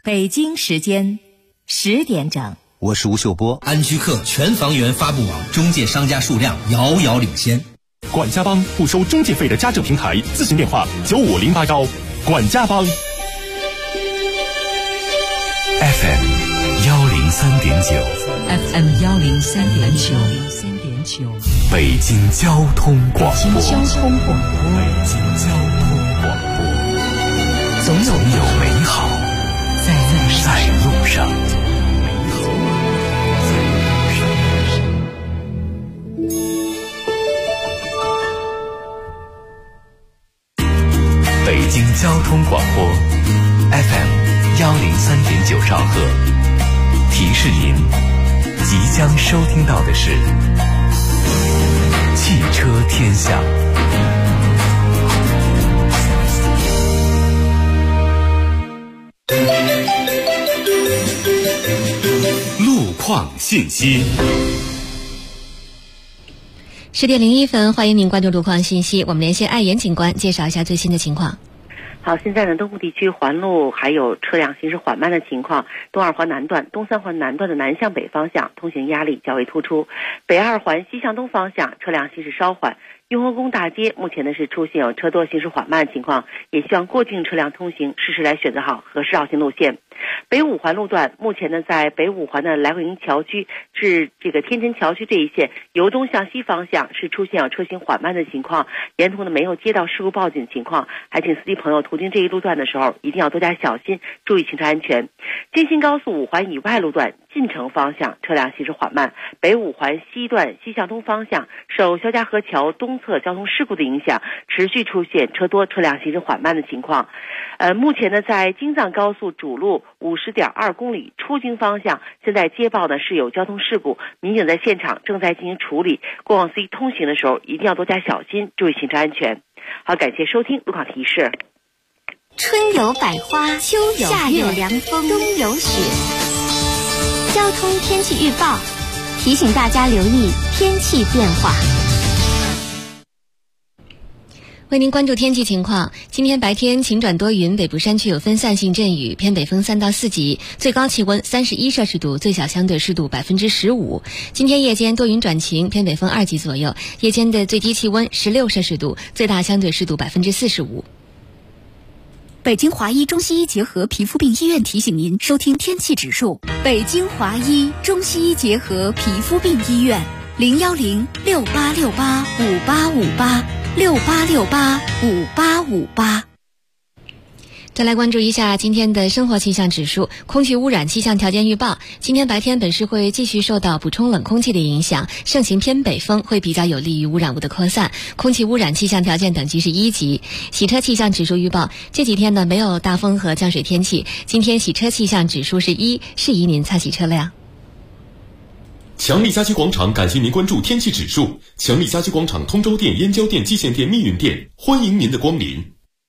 北京时间10点整， 我是吴秀波。 安居客全房源发布网中介商家数量遥遥领先。 管家帮不收中介费的家政平台，咨询电话95081。管家帮 FM 103.9 FM 103.9， 北京交通广播。 北京交通广播，总有美好在路上。北京交通广播 FM 103.9兆赫，提示您即将收听到的是汽车天下。 路况信息。 10点01分，欢迎您关注路况信息。我们连线爱言警官，介绍一下最新的情况。 好，现在呢，东部地区环路还有车辆行驶缓慢的情况。东二环南段、东三环南段的南向北方向通行压力较为突出，北二环西向东方向车辆行驶稍缓。雍和宫大街目前呢是出现有车多行驶缓慢的情况，也希望过境车辆通行适时来选择好合适绕行路线。北五环路段目前呢，在北五环的来回营桥区至这个天辰桥区这一线，由东向西方向是出现有车行缓慢的情况，沿途呢没有接到事故报警情况，还请司机朋友途经这一路段的时候一定要多加小心，注意行车安全。京新高速五环以外路段进城方向车辆行驶缓慢，北五环西段西向东方向受肖家河桥东侧交通事故的影响，持续出现车多车辆行驶缓慢的情况。目前呢，在京藏高速主路50.2公里出京方向，现在接报呢是有交通事故，民警在现场正在进行处理。过往司机通行的时候一定要多加小心，注意行车安全。好，感谢收听路况提示。 春有百花，秋有夏有凉风，冬有雪。交通天气预报提醒大家留意天气变化。 为您关注天气情况，今天白天晴转多云，北部山区有分散性阵雨，偏北风3到4级，最高气温31摄氏度，最小相对湿度15%。今天夜间多云转晴，偏北风2级左右，夜间的最低气温16摄氏度，最大相对湿度45%。 北京华医中西医结合皮肤病医院提醒您收听天气指数。北京华医中西医结合皮肤病医院01068685858，68685858。 再来关注一下今天的生活气象指数。空气污染气象条件预报，今天白天本市会继续受到补充冷空气的影响，盛行偏北风会比较有利于污染物的扩散，空气污染气象条件等级是1级。洗车气象指数预报，这几天呢没有大风和降水天气，今天洗车气象指数是1，适宜您擦洗车辆。 强力家居广场感谢您关注天气指数。强力家居广场通州店、燕郊店、蓟县店、密云店，欢迎您的光临。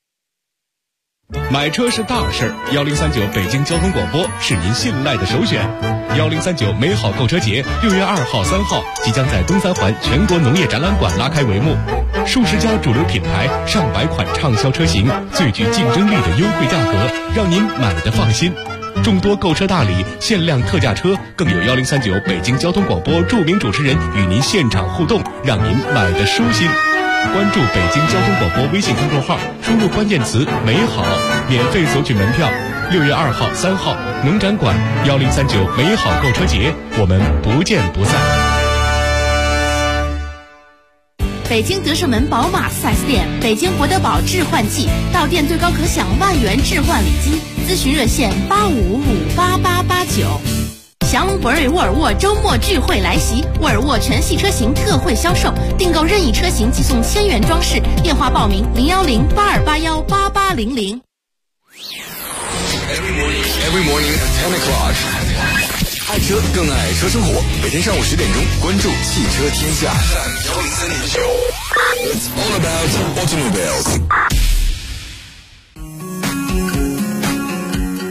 买车是大事，1039北京交通广播是您信赖的首选。1039美好购车节6月2号、3号即将在东三环全国农业展览馆拉开帷幕，数十家主流品牌、上百款畅销车型，最具竞争力的优惠价格，让您买得放心。众多购车大礼、限量特价车，更有1039北京交通广播著名主持人与您现场互动，让您买得舒心。关注北京交通广播微信公众号，输入关键词美好，免费索取门票。6月2号、3号农展馆1039美好购车节，我们不见不散。 北京德胜门宝马4S店，北京博德堡置换季，到店最高可享万元置换礼金，咨询热线85558889。祥龙博瑞沃尔沃周末聚会来袭，沃尔沃全系车型特惠销售，订购任意车型即送1000元装饰，电话报名01082818800。 Every morning at 10 o'clock， 爱车更爱车生活，每天上午10点钟关注汽车天下。It's all about automobiles。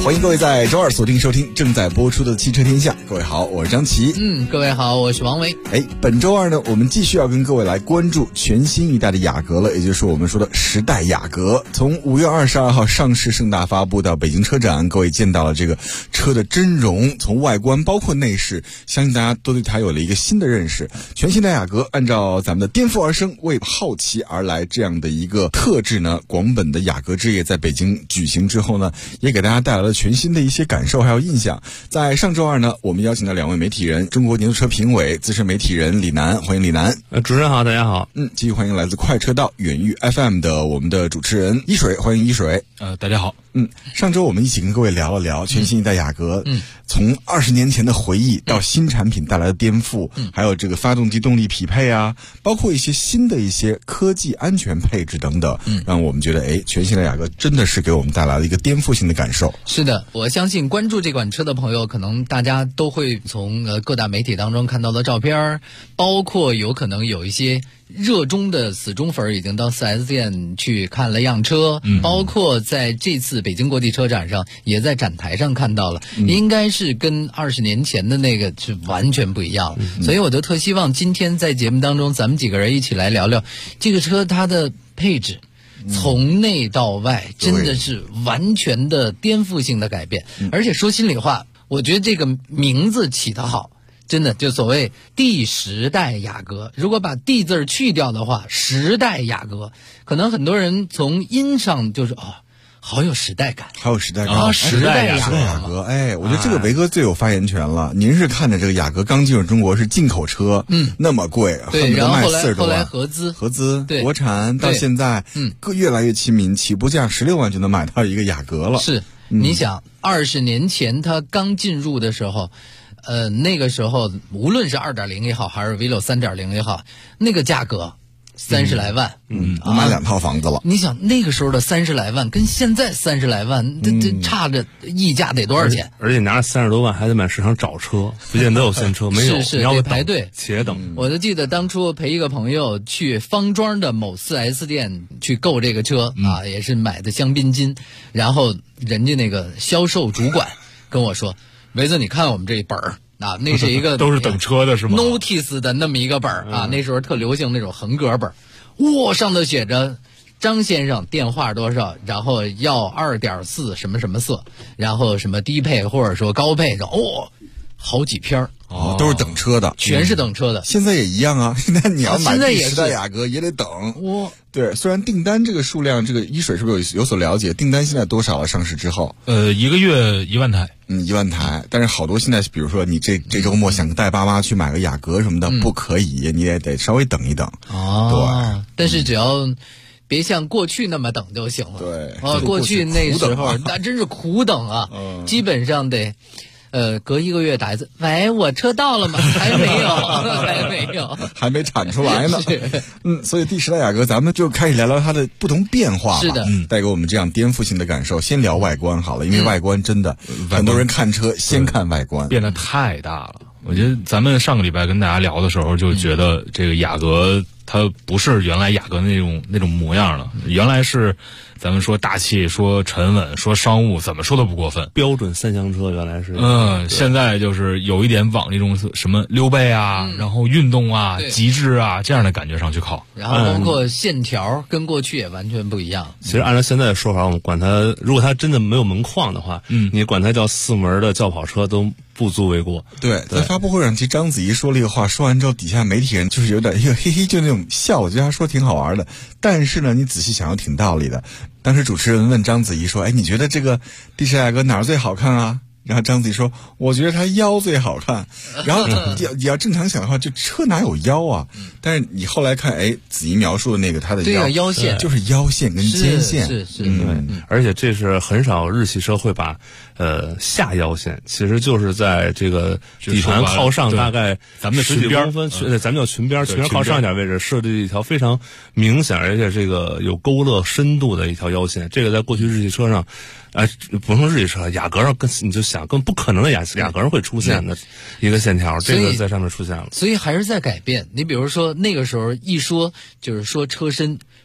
欢迎各位在周二锁定收听正在播出的汽车天下。各位好，我是张琪。 各位好，我是王维。 本周二呢，我们继续要跟各位来关注全新一代的雅阁了，也就是我们说的10代雅阁。从5月22号上市盛大发布到北京车展，各位见到了这个车的真容，从外观包括内饰，相信大家都对它有了一个新的认识。全新的雅阁按照咱们的颠覆而生，为好奇而来这样的一个特质呢，广本的雅阁之夜在北京举行之后呢，也给大家带来了全新的一些感受还有印象。在上周二呢，我们邀请到2位媒体人，中国年度车评委资深媒体人李楠，欢迎李楠。 主持人好，大家好。 继续欢迎来自快车道远域 FM 的我们的主持人一水，欢迎一水。 大家好。 上周我们一起跟各位聊了聊全新一代雅阁，从20年前的回忆到新产品带来的颠覆，还有这个发动机动力匹配啊，包括一些新的一些科技安全配置等等，让我们觉得全新的雅阁真的是给我们带来了一个颠覆性的感受。 是的，我相信关注这款车的朋友，可能大家都会从各大媒体当中看到的照片，包括有可能有一些热衷的死忠粉已经到 4S 店去看了样车，包括在这次北京国际车展上也在展台上看到了，应该是跟20年前的那个是完全不一样了。所以我就特希望今天在节目当中咱们几个人一起来聊聊这个车它的配置，从内到外真的是完全的颠覆性的改变。而且说心里话，我觉得这个名字起得好，真的就所谓第10代雅阁，如果把 D 字去掉的话，10代雅阁，可能很多人从音上就是好有时代感， 还有时代感 10代雅阁。我觉得这个维哥最有发言权了。您是看着这个雅阁刚进入中国是进口车，那么贵， 对，然后后来合资，对，国产到现在，越来越亲民，起步价16万就能买到一个雅阁了。 是，你想20年前它刚进入的时候。那个时候无论是 2.0 也好还是 V6 3.0 也好，那个价格30来万， 买2套房子了。 你想那个时候的30来万跟现在30来万，这差着溢价得多少钱？ 而且拿着30多万还得满市场找车，不见得有现车，没有， 是你要排队且等。 我就记得当初陪一个朋友去方庄的某 4S 店去购这个车也是买的香槟金，然后人家那个销售主管跟我说，维子，你看我们这一本儿那是一个都是等车的是吗 ？Notice 的那么一个本儿那时候特流行那种横格本儿，上头写着张先生电话多少，然后要2.4什么什么色，然后什么低配或者说高配，好几篇都是等车的， 全是等车的。 现在也一样啊，现在你要买第10代雅阁也得等。对，虽然订单这个数量，这个一水是不是有所了解？订单现在多少了？上市之后 ？1个月1万台 ，1万台。但是好多现在，比如说你这周末想带爸妈去买个雅阁什么的，不可以，你也得稍微等一等。对， 但是只要别像过去那么等就行了。 对， 过去那时候那真是苦等啊，基本上得。隔1个月打一次，喂，我车到了吗？还没有， 还没产出来呢。所以第10代雅阁，咱们就开始聊聊它的不同变化吧。 是的， 带给我们这样颠覆性的感受。先聊外观好了，因为外观真的很多人看车先看外观， 变得太大了。我觉得咱们上个礼拜跟大家聊的时候，就觉得这个雅阁它不是原来雅阁那种模样了，原来是咱们说大气，说沉稳，说商务，怎么说都不过分， 标准3厢车原来是。 现在就是有一点往那种什么溜背啊，然后运动啊，极致啊这样的感觉上去靠。 然后包括线条跟过去也完全不一样。 其实按照现在的说法，我们管它，如果它真的没有门框的话，你管它叫4门的轿跑车都不足为过。 对，在发布会上，其实章子怡说了一个话，说完之后底下媒体人就是有点嘿嘿，就那种笑，我觉得她说挺好玩的。但是呢，你仔细想又挺道理的。当时主持人问章子怡说：“你觉得这个第10代雅阁哪儿最好看啊？”然后章子怡说：“我觉得它腰最好看。”然后你要正常想的话，就车哪有腰啊？但是你后来看，子怡描述的那个它的腰线就是腰线跟肩线， 是而且这是很少日系车会把下腰线，其实就是在这个底盘靠上大概咱们的 10几公分，咱们叫裙边靠上一点位置设计一条非常明显而且这个有勾勒深度的一条腰线。这个在过去日系车上。不说日系车，雅阁上你就想更不可能的雅阁上会出现的一个线条，这个在上面出现了， 所以还是在改变。你比如说那个时候一说就是说车身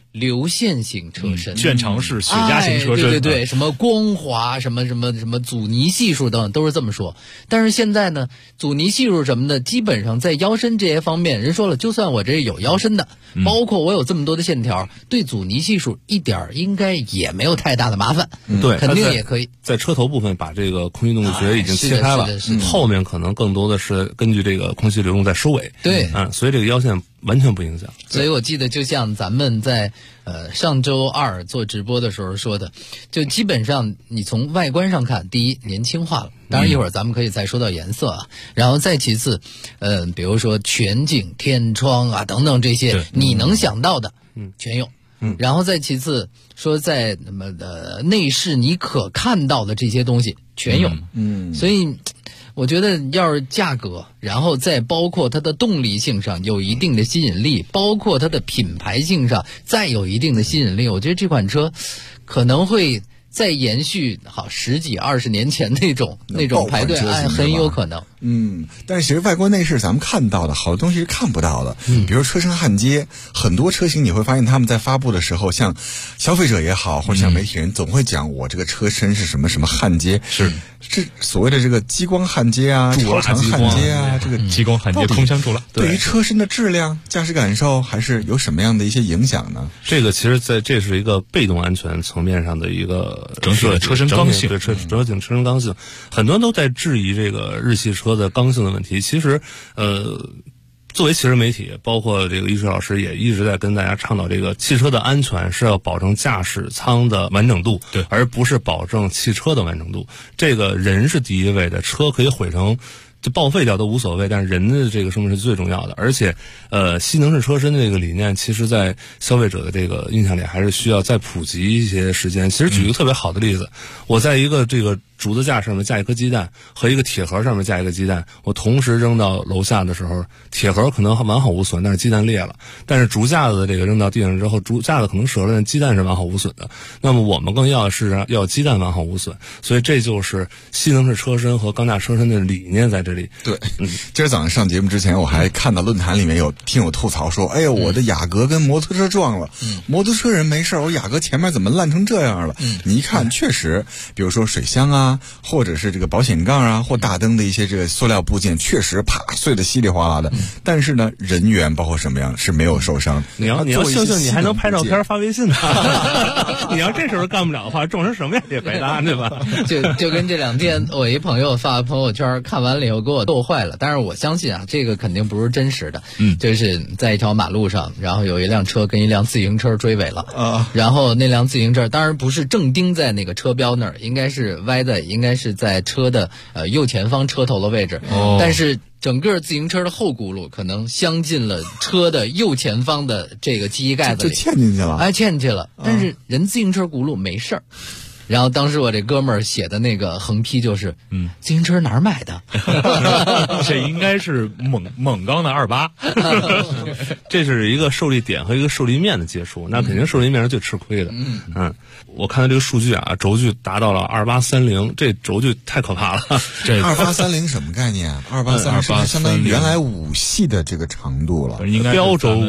流线型车身， 卷长式雪茄型车身， 对，什么光滑，什么阻尼系数等等都是这么说。但是现在呢，阻尼系数什么的，基本上在腰身这些方面，人说了，就算我这有腰身的，包括我有这么多的线条，对阻尼系数一点应该也没有太大的麻烦， 对， 肯定也可以。 在车头部分把这个空气动力学已经切开了，后面可能更多的是根据这个空气流动在收尾， 对， 所以这个腰线完全不影响。 所以我记得就像咱们在上周二做直播的时候说的，就基本上你从外观上看，第一年轻化了，当然一会儿咱们可以再说到颜色啊，然后再其次，比如说全景天窗啊等等这些你能想到的，全有。然后再其次说在内饰你可看到的这些东西全有，所以我觉得要是价格，然后再包括它的动力性上有一定的吸引力，包括它的品牌性上再有一定的吸引力，我觉得这款车可能会再延续10几20年前那种排队，很有可能。 但是其实外观内饰咱们看到的好多东西是看不到的，比如车身焊接，很多车型你会发现他们在发布的时候，像消费者也好，或者像媒体人总会讲我这个车身是什么什么焊接，是所谓的这个激光焊接啊、超长焊接啊，这个激光焊接空腔出来， 对于车身的质量、驾驶感受还是有什么样的一些影响呢？ 这个其实这是一个被动安全层面上的一个整体的车身刚性， 对车身刚性，很多人都在质疑这个日系车的刚性的问题。其实作为汽车媒体，包括这个一水老师也一直在跟大家倡导，这个汽车的安全是要保证驾驶舱的完整度， 对， 而不是保证汽车的完整度。这个人是第一位的，车可以毁成就报废掉都无所谓，但是人的这个生命是最重要的。而且吸能式车身的这个理念，其实在消费者的这个印象里还是需要再普及一些时间。其实举一个特别好的例子，我在一个这个竹子架上面架一颗鸡蛋和一个铁盒上面架一个鸡蛋，我同时扔到楼下的时候，铁盒可能完好无损，但是鸡蛋裂了。但是竹架子这个扔到地上之后，竹架子可能折了，但鸡蛋是完好无损的。那么我们更要的是要鸡蛋完好无损，所以这就是吸能式车身和钢架车身的理念在这里。 对，今儿早上上节目之前，我还看到论坛里面有听友吐槽说，哎呦，我的雅阁跟摩托车撞了，摩托车人没事，我雅阁前面怎么烂成这样了？你一看，确实，比如说水箱啊，或者是这个保险杠啊，或大灯的一些这个塑料部件，确实啪碎得稀里哗啦的。但是呢，人员包括什么样是没有受伤。 你要秀秀，你还能拍照片发微信呢。你要这时候干不了的话，撞成什么样也白搭，对吧？ 就跟这2天我一朋友发朋友圈，看完了以后给我逗坏了。但是我相信啊，这个肯定不是真实的。就是在一条马路上，然后有一辆车跟一辆自行车追尾了。然后那辆自行车当然不是正钉在那个车标那儿，应该是歪的，应该是在车的右前方车头的位置。但是整个自行车的后轱辘可能镶进了车的右前方的这个记忆盖子里， 就嵌进去了。 嵌进去了。但是人自行车轱辘没事儿。然后当时我这哥们儿写的那个横批就是，自行车哪儿买的？ 这应该是锰钢的28。 这是一个受力点和一个受力面的接触，那肯定受力面是最吃亏的。我看到这个数据啊，轴距达到了2830，这轴距太可怕了。 这2830什么概念啊？2830是相当于原来5系的这个长度了， 应该标轴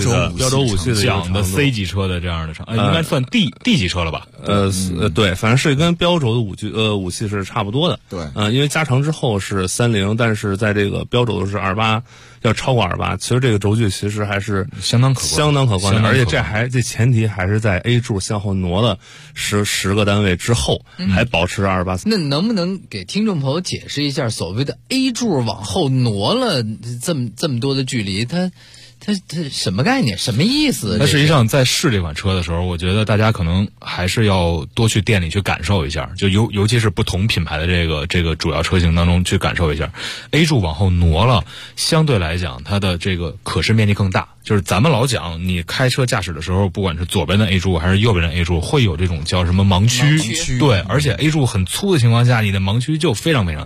5系的讲的 C 级车的这样的长，应该算 D 级车了吧？ 对，反正是跟标轴的5系是差不多的。 对， 因为加长之后是30，但是在这个标轴是28，要超过28。其实这个轴距其实还是相当可观的，而且这前提还是在 A 柱向后挪了10个单位之后，还保持28。 那能不能给听众朋友解释一下，所谓的 A 柱往后挪了这么多的距离，它什么概念？什么意思？ 那实际上在试这款车的时候，我觉得大家可能还是要多去店里去感受一下，就尤其是不同品牌的这个主要车型当中去感受一下。A 柱往后挪了，相对来讲它的这个可视面积更大。就是咱们老讲，你开车驾驶的时候，不管是左边的 A 柱还是右边的 A 柱，会有这种叫什么盲区。对，而且 A 柱很粗的情况下，你的盲区就非常非常大。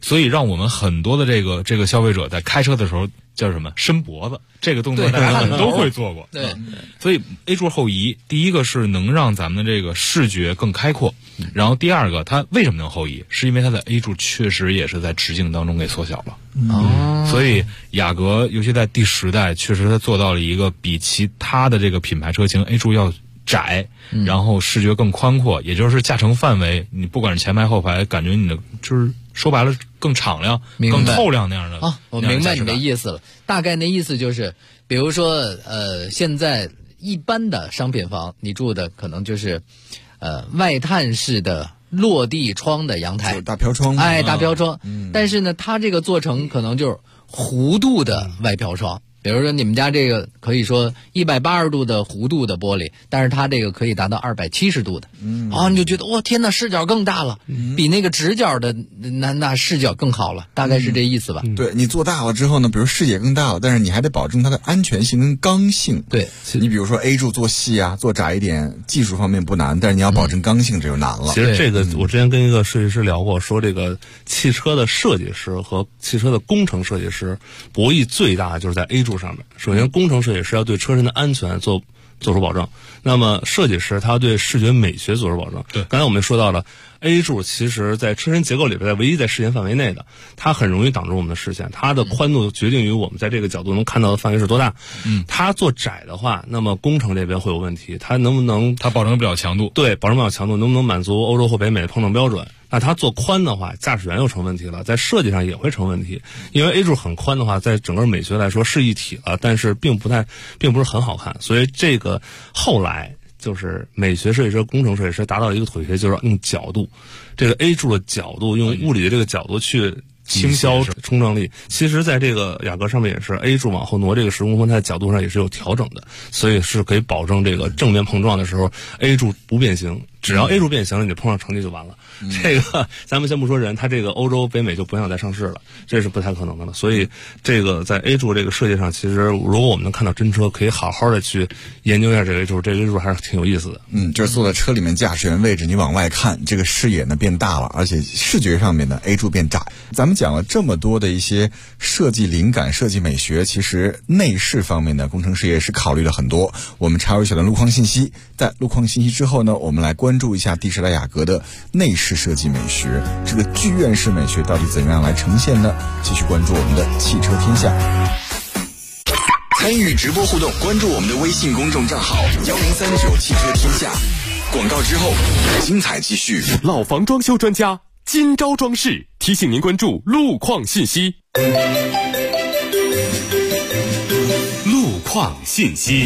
所以让我们很多的这个消费者在开车的时候叫什么伸脖子，这个动作大家可能都会做过。 对， 所以 A 柱后移，第一个是能让咱们的这个视觉更开阔，然后第二个它为什么能后移，是因为它的 A 柱确实也是在直径当中给缩小了。所以雅阁尤其在第10代，确实它做到了一个比其他的这个品牌车型 A 柱要窄，然后视觉更宽阔，也就是驾乘范围，你不管是前排后排，感觉你的就是说白了更敞亮、更透亮那样的。 我明白你的意思了，大概那意思就是，比如说现在一般的商品房，你住的可能就是外探式的落地窗的阳台， 大飘窗， 大飘窗。但是呢，它这个做成可能就是弧度的外飘窗。比如说你们家这个可以说180度的弧度的玻璃，但是它这个可以达到270度的，你就觉得哇天哪，视角更大了，比那个直角的那视角更好了，大概是这意思吧。 对，你做大了之后呢，比如视野更大了，但是你还得保证它的安全性跟刚性。 对， 你比如说 A 柱做细啊，做窄一点，技术方面不难，但是你要保证刚性，这就难了。 其实这个我之前跟一个设计师聊过，说这个汽车的设计师和汽车的工程设计师博弈最大的就是在 A 柱上面。首先，工程设计师要对车身的安全做出保证，那么设计师他要对视觉美学做出保证。 对， 刚才我们说到了 A 柱，其实在车身结构里边，唯一在视线范围内的，它很容易挡住我们的视线，它的宽度决定于我们在这个角度能看到的范围是多大。它做窄的话，那么工程这边会有问题，它能不能它保证不了强度？ 对，保证不了强度，能不能满足欧洲或北美的碰撞标准？那它做宽的话，驾驶员又成问题了，在设计上也会成问题。因为 A 柱很宽的话，在整个美学来说是一体了，但是并不是很好看。所以这个后来就是美学设计师、工程设计师达到一个妥协，就是用角度，这个 A 柱的角度，用物理的这个角度去倾销冲撞力。其实在这个雅阁上面也是 A 柱往后挪这个10公分，它的角度上也是有调整的，所以是可以保证这个正面碰撞的时候 A 柱不变形。只要 A 柱变形了，你碰上成绩就完了。这个咱们先不说人，它这个欧洲、北美就不想再上市了，这是不太可能的了。所以这个在 A 柱这个设计上，其实如果我们能看到真车，可以好好的去研究一下这个 A 柱，这个 A 柱还是挺有意思的。 就是坐在车里面，驾驶员位置你往外看，这个视野呢变大了，而且视觉上面的 A 柱变窄。咱们讲了这么多的一些设计灵感、设计美学，其实内饰方面的工程师也是考虑了很多。我们插入一小段路况信息，在路况信息之后呢，我们来关注一下第10代雅阁的内饰设计美学，这个剧院式美学到底怎么样来呈现呢？继续关注我们的汽车天下。 参与直播互动，关注我们的微信公众账号1039汽车天下。广告之后，精彩继续。 老房装修专家今朝装饰提醒您关注路况信息。 路况信息。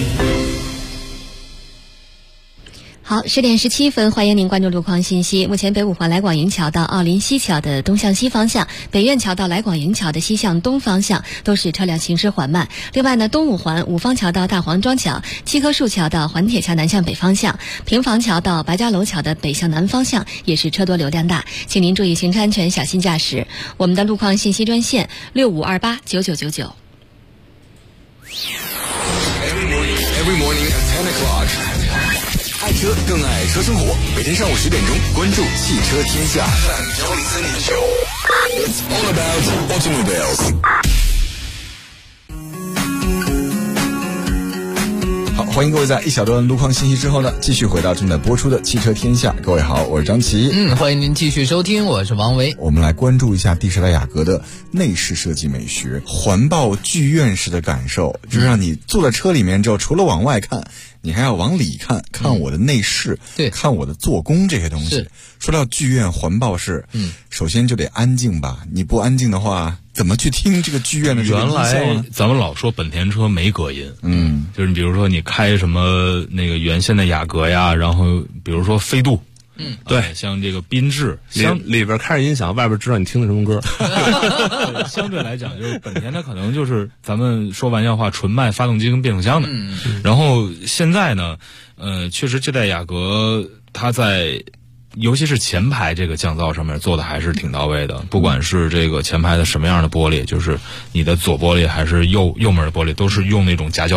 好，10点17分，欢迎您关注路况信息。目前北五环来广营桥到奥林西桥的东向西方向，北苑桥到来广营桥的西向东方向都是车辆行驶缓慢。另外呢，东五环五方桥到大黄庄桥、七棵树桥到环铁桥南向北方向、平房桥到白家楼桥的北向南方向也是车多流量大，请您注意行车安全，小心驾驶。我们的路况信息专线65289999。 Every morning at 10 o'clock。爱车更爱车生活，每天上午10点钟，关注汽车天下。It's all about automobiles。 好，欢迎各位在一小段路况信息之后呢，继续回到正在播出的汽车天下。各位好，我是张琪。 欢迎您继续收听，我是王维。 我们来关注一下第10代雅阁的内饰设计美学，环抱剧院式的感受，就是让你坐在车里面之后，除了往外看，你还要往里看，看我的内饰， 对， 看我的做工这些东西。说到剧院环抱式，首先就得安静吧，你不安静的话，怎么去听这个剧院的这个音效呢？ 原来咱们老说本田车没隔音，就是你比如说你开什么那个原先的雅阁呀，然后比如说飞度。 对， 像这个缤智， 里边开着音响，外边知道你听的什么歌。 相对来讲，就是本田它可能就是咱们说玩笑话，纯卖发动机跟变速箱的。然后现在呢，确实这代雅阁它在尤其是前排这个降噪上面做的还是挺到位的，不管是这个前排的什么样的玻璃，就是你的左玻璃还是右门的玻璃，都是用那种夹胶玻璃。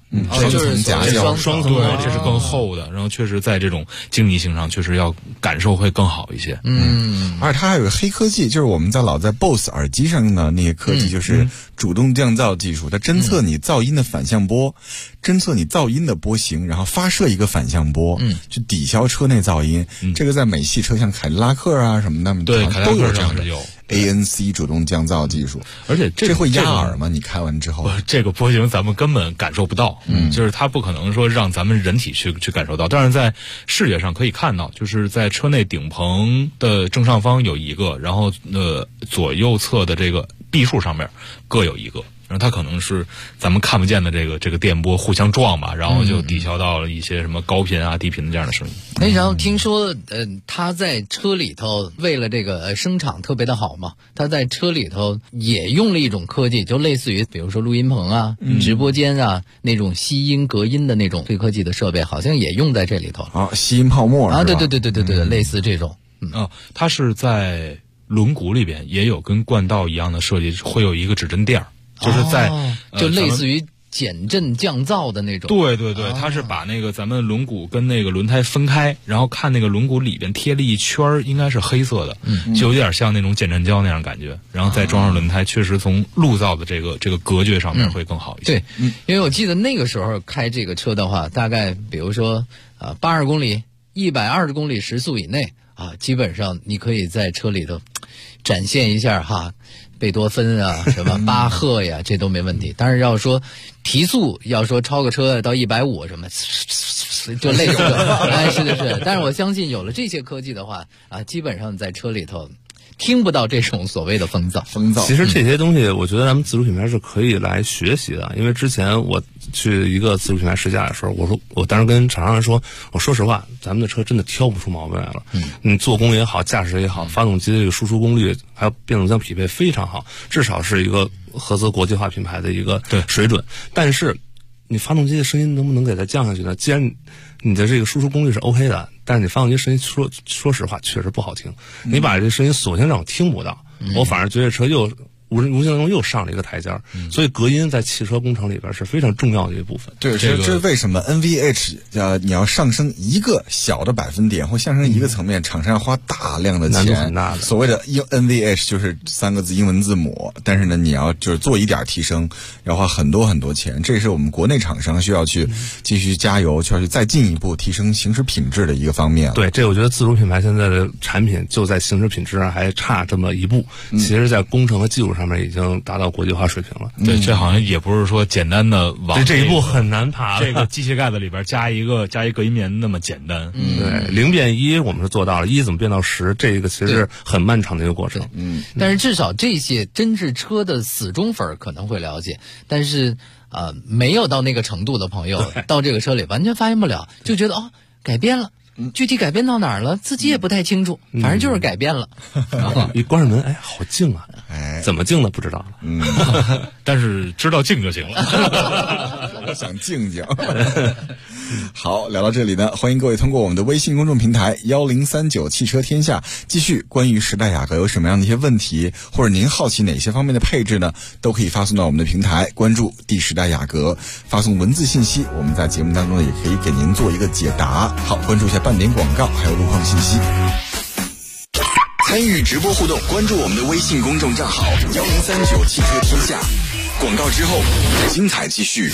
就是夹胶双层膜，这是更厚的，然后确实在这种经济性上确实要感受会更好一些。 而且它还有个黑科技，就是我们老在 BOSS 耳机上用的那些科技，就是主动降噪技术，它侦测你噪音的反向波，侦测你噪音的波形，然后发射一个反向波，去抵消车内噪音。这个在美系车像凯迪拉克啊什么的， 对， 都有这样的有 ANC 主动降噪技术。 而且这会压耳吗？你开完之后， 这个波形咱们根本感受不到，就是它不可能说让咱们人体去感受到，但是在视觉上可以看到，就是在车内顶棚的正上方有一个，然后左右侧的这个壁柱上面各有一个。然后它可能是咱们看不见的这个电波互相撞吧，然后就抵消到了一些什么高频啊、低频的这样的声音。 然后听说它在车里头为了这个声场特别的好嘛，它在车里头也用了一种科技，就类似于比如说录音棚啊、直播间啊那种吸音隔音的那种黑科技的设备，好像也用在这里头啊，吸音泡沫啊，对，类似这种。 它是在轮毂里边也有跟冠道一样的设计，会有一个指针垫儿。就是在就类似于减震降噪的那种。 对，它是把那个咱们轮毂跟那个轮胎分开，然后看那个轮毂里边贴了一圈应该是黑色的，就有点像那种减震胶那样感觉，然后再装上轮胎，确实从路噪的这个隔绝上面会更好一些。 对，因为我记得那个时候开这个车的话，大概比如说80公里、120公里时速以内啊，基本上你可以在车里头展现一下哈。贝多芬啊，什么巴赫呀，这都没问题。但是要说提速，要说超个车到150什么，就类似的，哎，是。但是我相信有了这些科技的话啊，基本上在车里头听不到这种所谓的风噪。 其实这些东西，我觉得咱们自主品牌是可以来学习的。因为之前我去一个自主品牌试驾的时候，我当时跟厂商说，我说实话，咱们的车真的挑不出毛病来了。做工也好，驾驶也好，发动机的这个输出功率还有变速箱匹配非常好，至少是一个合资国际化品牌的一个水准。但是你发动机的声音能不能给它降下去呢？既然你的这个输出功率是 OK 的，但是你发动机声音说实话确实不好听。你把这声音索性让我听不到，我反而觉得车又无形当中又上了一个台阶。所以隔音在汽车工程里边是非常重要的一部分。 对，这是为什么 NVH 你要上升一个小的百分点或上升一个层面，厂商要花大量的钱， 难度很大的。 所谓的 NVH 就是3个字英文字母，但是呢，你要就是做一点提升，要花很多很多钱。这是我们国内厂商需要去继续加油，需要去再进一步提升行驶品质的一个方面。 对，这我觉得自主品牌现在的产品就在行驶品质上还差这么一步，其实在工程和技术上面已经达到国际化水平了。 对，这好像也不是说简单的往这一步很难爬。 这个机械盖子里边加一隔音棉那么简单。 对，0变1我们是做到了，1怎么变到10，这个其实是很漫长的一个过程。 但是至少这些真是车的死忠粉可能会了解，但是没有到那个程度的朋友，到这个车里完全发现不了，就觉得改变了。具体改变到哪儿了，自己也不太清楚，反正就是改变了。 一关上门，好静啊！怎么静的不知道了。 但是知道静就行了。 我想静静。好，聊到这里呢，欢迎各位通过我们的微信公众平台1039汽车天下，继续关于时代雅阁有什么样的一些问题，或者您好奇哪些方面的配置呢，都可以发送到我们的平台，关注第时代雅阁，发送文字信息，我们在节目当中也可以给您做一个解答。好，关注一下半点广告还有路况信息。 参与直播互动，关注我们的微信公众账号1039汽车天下。广告之后，精彩继续。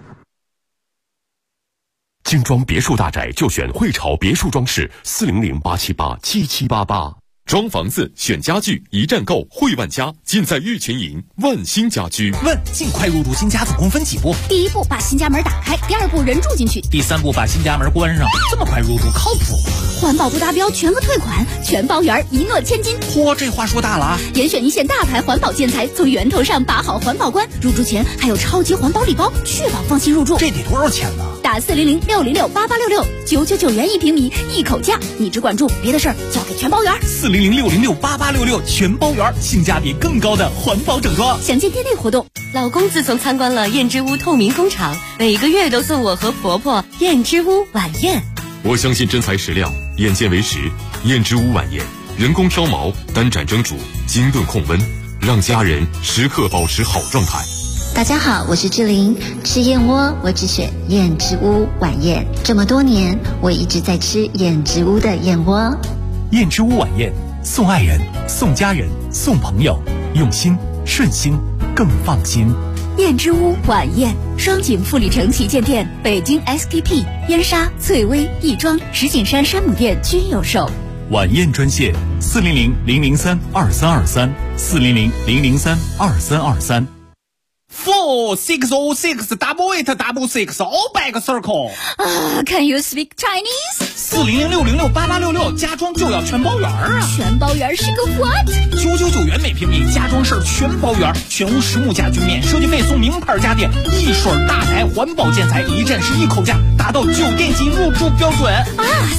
精装别墅大宅就选汇潮别墅装饰，400-878-7788。装房子选家具，一站购汇万家，尽在玉群营万兴家居。 尽快入住新家总共分几步？ 第一步把新家门打开，第二步人住进去， 第三步把新家门关上。这么快入住靠谱？ 环保不达标全额退款，全包圆，一诺千金。 嚯，这话说大了啊！ 严选一线大牌环保建材，从源头上把好环保关。入住前还有超级环保礼包，确保放心入住。 这得多少钱呢？ 打400-606-8866，999元1平米，一口价。你只管住，别的事儿交给全包圆。 400-606-8866，全包圆，性价比更高的环保整装。 详见店内活动。 老公自从参观了燕之屋透明工厂，每个月都送我和婆婆燕之屋晚宴。 我相信真材实料，眼见为实。燕之屋晚宴，人工挑毛，单盏蒸煮，精炖控温，让家人时刻保持好状态。 大家好，我是志玲。吃燕窝，我只选燕之屋晚宴。这么多年，我一直在吃燕之屋的燕窝。 燕之屋晚宴，送爱人，送家人，送朋友，用心顺心，更放心。 燕之屋晚宴，双井富力城旗舰店、北京 SKP、燕莎、翠微、亦庄、石景山山姆店均有售。 晚宴专线：400-003-2323，400-003-2323。 4-6-6-8-8 circle。 Can you speak Chinese？ 400-606-8866，家装就要全包圆啊！ 全包圆是个 what？ 999元每平米，家装事儿全包圆，全屋实木家具免设计费，送名牌家电，一水大牌环保建材，一站式一口价，达到酒店级入住标准啊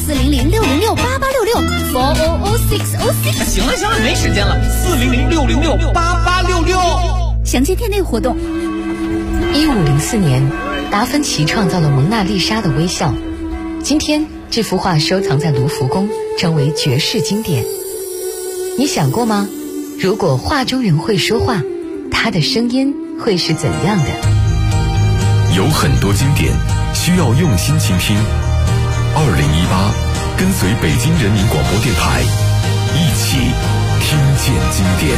！400-606-8866，400-606。 行了，没时间了，400-606-8866。 详见店内活动。 1504年，达芬奇创造了蒙娜丽莎的微笑。今天，这幅画收藏在卢浮宫，成为绝世经典。你想过吗？如果画中人会说话，他的声音会是怎样的？ 有很多经典需要用心倾听。2018，跟随北京人民广播电台，一起听见经典。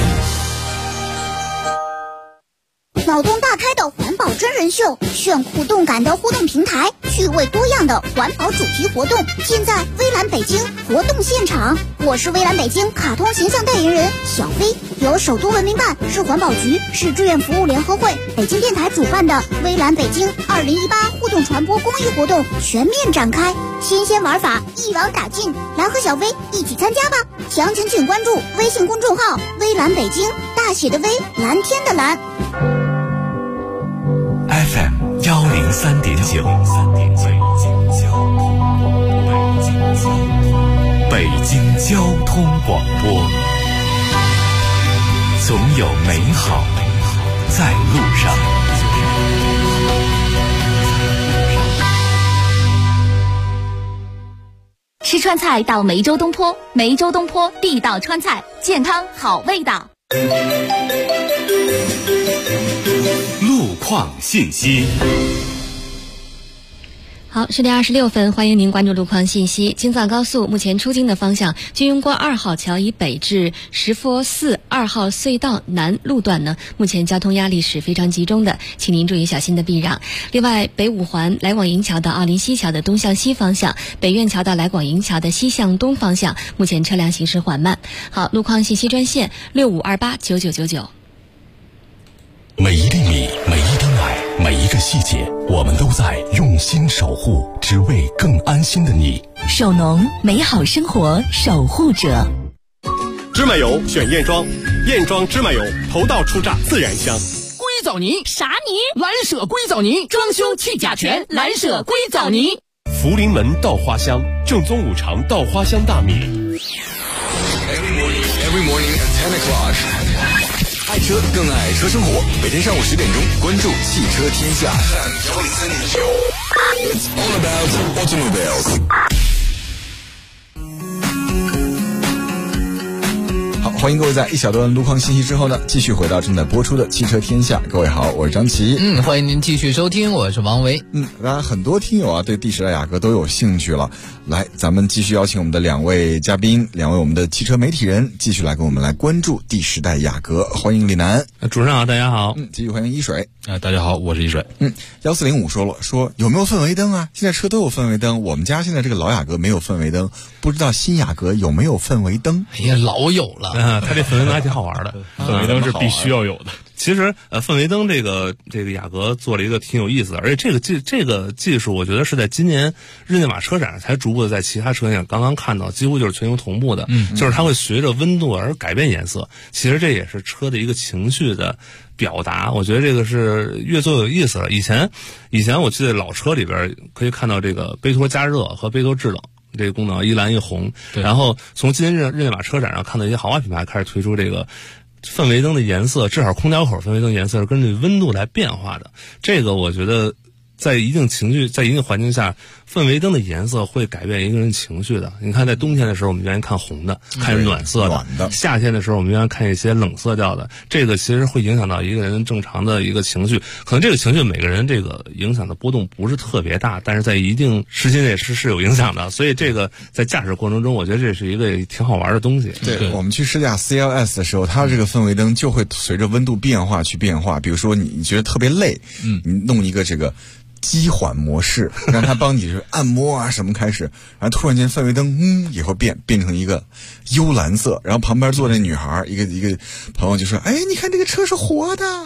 脑洞大开的环保真人秀，炫酷动感的互动平台，趣味多样的环保主题活动，尽在微蓝北京活动现场。我是微蓝北京卡通形象代言人小薇，由首都文明办、市环保局、市志愿服务联合会、北京电台主办的微蓝北京2018互动传播公益活动全面展开，新鲜玩法一网打尽，来和小薇一起参加吧！详情请关注微信公众号微蓝北京，大写的微，蓝天的蓝。 FM 103.9，北京交通广播，总有美好在路上。 吃川菜到梅州东坡，梅州东坡地道川菜，健康好味道。 路况信息。 好，10点26分，欢迎您关注路况信息。京藏高速目前出京的方向，军用关2号桥以北至石佛寺2号隧道南路段呢，目前交通压力是非常集中的，请您注意小心的避让。另外，北五环来往营桥到奥林西桥的东向西方向，北苑桥到来广营桥的西向东方向，目前车辆行驶缓慢。好，路况信息专线65289999。 每一粒米，每一滴奶，每一个细节，我们都在用心守护，只为更安心的你。 手农，美好生活守护者。 芝麻油选燕庄，燕庄芝麻油头道初榨自然香。 硅藻泥啥泥？ 蓝舍硅藻泥，装修去甲醛，蓝舍硅藻泥。 福临门稻花香，正宗五常稻花香大米。 Every morning at 10 o'clock。爱车更爱车生活，每天上午10点钟，关注汽车天下。It's all about automobiles。 好，欢迎各位在一小段路况信息之后呢，继续回到正在播出的汽车天下。各位好，我是张琪。 欢迎您继续收听，我是王维。 当然很多听友啊对第10代雅阁都有兴趣了。来，咱们继续邀请我们的2位嘉宾，2位我们的汽车媒体人，继续来跟我们来关注第10代雅阁。欢迎李楠。 主持人好，大家好。 继续欢迎一水。 大家好，我是一水。 1405说有没有氛围灯啊？现在车都有氛围灯，我们家现在这个老雅阁没有氛围灯，不知道新雅阁有没有氛围灯？ 哎呀，老有了。 它这氛围灯还挺好玩的，氛围灯是必须要有的。其实氛围灯这个雅阁做了一个挺有意思的，而且这个技术，我觉得是在今年日内瓦车展上才逐步的在其他车上刚刚看到，几乎就是全球同步的。就是它会随着温度而改变颜色。其实这也是车的一个情绪的表达，我觉得这个是越做有意思了。以前我记得老车里边可以看到这个杯托加热和杯托制冷。这个功能一蓝一红，然后从今年日内瓦车展上看到一些豪华品牌开始推出这个氛围灯的颜色，至少空调口氛围灯颜色是根据温度来变化的。这个我觉得在一定情绪、在一定环境下，氛围灯的颜色会改变一个人情绪的。你看，在冬天的时候，我们愿意看红的，看暖色的；夏天的时候，我们愿意看一些冷色调的。这个其实会影响到一个人正常的一个情绪。可能这个情绪每个人这个影响的波动不是特别大，但是在一定时间内是有影响的。所以这个在驾驶过程中，我觉得这是一个挺好玩的东西。 对，我们去试驾 CLS 的时候，它这个氛围灯就会随着温度变化去变化。比如说你觉得特别累，你弄一个这个机缓模式，让它帮你是按摩啊什么开始，然后突然间氛围灯也会变成一个幽蓝色，然后旁边坐那女孩一个朋友就说：“哎，你看这个车是活的，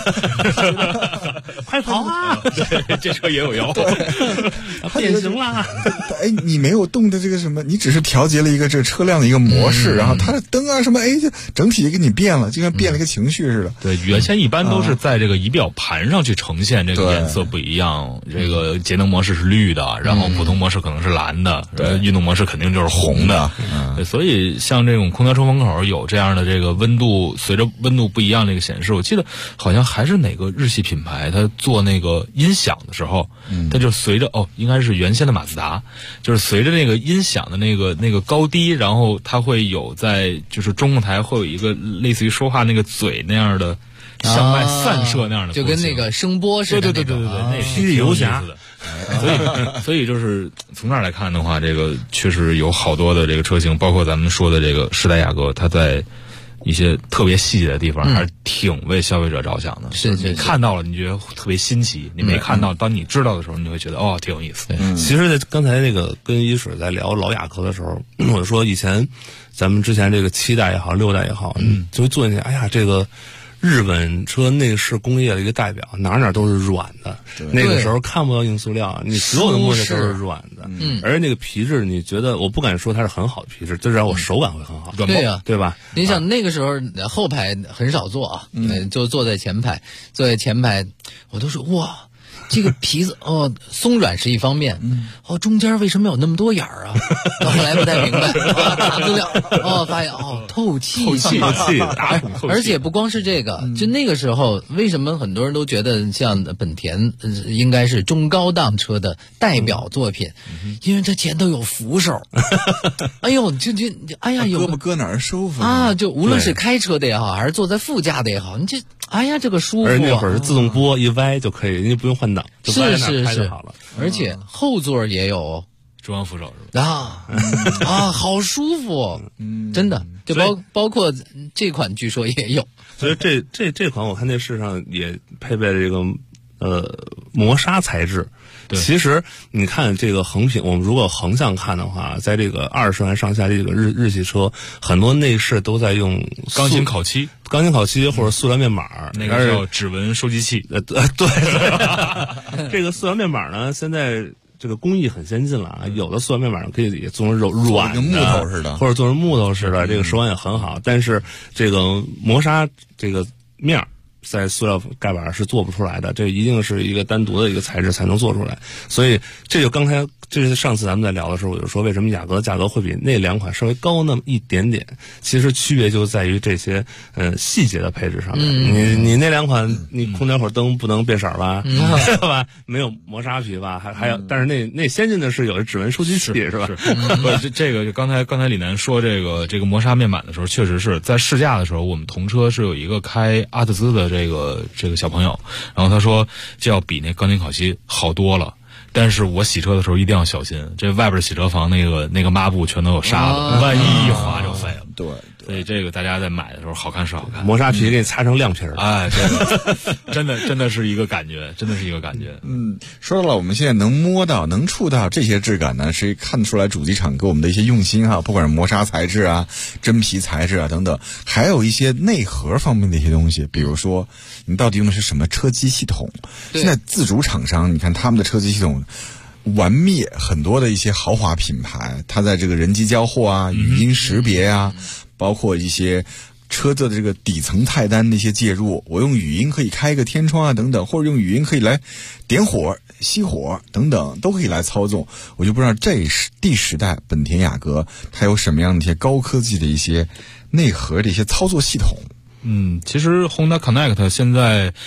快跑啊！” 对，这车也有摇， 变形了。 哎，你没有动的这个什么，你只是调节了一个这个车辆的一个模式，然后它的灯啊什么，哎，就整体给你变了，就像变了一个情绪似的。 对，原先一般都是在这个仪表盘上去呈现这个颜色不一样。这个节能模式是绿的，然后普通模式可能是蓝的，运动模式肯定就是红的。所以像这种空调车门口有这样的这个温度，随着温度不一样的一个显示，我记得好像还是哪个日系品牌，它做那个音响的时候，它就随着应该是原先的马自达，就是随着那个音响的那个高低，然后它会有在就是中控台会有一个类似于说话那个嘴那样的。向外散射那样的， 就跟那个声波似的， 对，那霹雳游侠。 所以就是从这儿来看的话，这个确实有好多的这个车型，包括咱们说的这个世代雅阁，它在一些特别细节的地方还是挺为消费者着想的。 是你看到了，你觉得特别新奇；你没看到，当你知道的时候，你会觉得挺有意思。 其实刚才那个跟一水在聊老雅阁的时候，我说以前咱们之前这个7代也好，6代也好，就会坐进去，哎呀，这个。日本车内饰工业的一个代表，哪都是软的。那个时候看不到硬塑料，你所有的木头都是软的。而那个皮质，你觉得我不敢说它是很好的皮质，至少我手感会很好。 对呀， 对吧？ 你想那个时候后排很少坐啊，就坐在前排，我都说哇。这个皮子松软是一方面，中间为什么有那么多眼儿啊？后来不太明白，打资料发现透气，而且不光是这个，就那个时候为什么很多人都觉得像本田应该是中高档车的代表作品，因为它前头有扶手，哎呦，哎呀，有胳膊搁哪儿舒服啊？就无论是开车的也好，还是坐在副驾的也好，你这哎呀，这个舒服。 而那会儿是自动波一歪就可以，你不用换挡。 是， 好了， 而且后座也有中央扶手是吧？ 好舒服，真的，就包括这款据说也有。 所以这款我看那市上也配备了这个磨砂材质。其实你看这个横屏，我们如果横向看的话，在这个20万上下这个日系车，很多内饰都在用钢筋烤漆或者塑料面板， 那个叫指纹收集器。 对，这个塑料面板呢，现在这个工艺很先进了啊，有的塑料面板可以也做成软的， 木头似的， 或者做成木头似的，这个手感也很好。但是这个磨砂这个面在塑料盖板是做不出来的，这一定是一个单独的一个材质才能做出来。所以这是上次咱们在聊的时候，我就说为什么雅阁的价格会比那两款稍微高那么一点点。其实区别就在于这些细节的配置上面。你那两款，你空调口灯不能变色吧？对吧？没有磨砂皮吧？还有，但是那先进的是有指纹收集器是吧？ 不，这个刚才李楠说这个磨砂面板的时候，确实是在试驾的时候，我们同车是有一个开阿特兹的这个小朋友，然后他说这要比那钢筋烤漆好多了。但是我洗车的时候一定要小心，这外边洗车房那个抹布全都有沙子，万一一划就废了。 对， 所以这个大家在买的时候好看是好看， 磨砂皮给你擦成亮皮儿。 哎，这个真的是一个感觉， 说到了我们现在能摸到、能触到这些质感呢，是看出来主机厂给我们的一些用心哈，不管是磨砂材质啊、真皮材质啊等等，还有一些内核方面的一些东西，比如说你到底用的是什么车机系统？现在自主厂商，你看他们的车机系统完灭很多的一些豪华品牌，它在这个人机交互啊、语音识别啊，包括一些车子的这个底层菜单的一些介入，我用语音可以开一个天窗啊等等，或者用语音可以来点火、熄火等等，都可以来操纵。我就不知道这是第10代本田雅阁它有什么样的一些高科技的一些内核的一些操作系统。 其实 Honda Connect 现在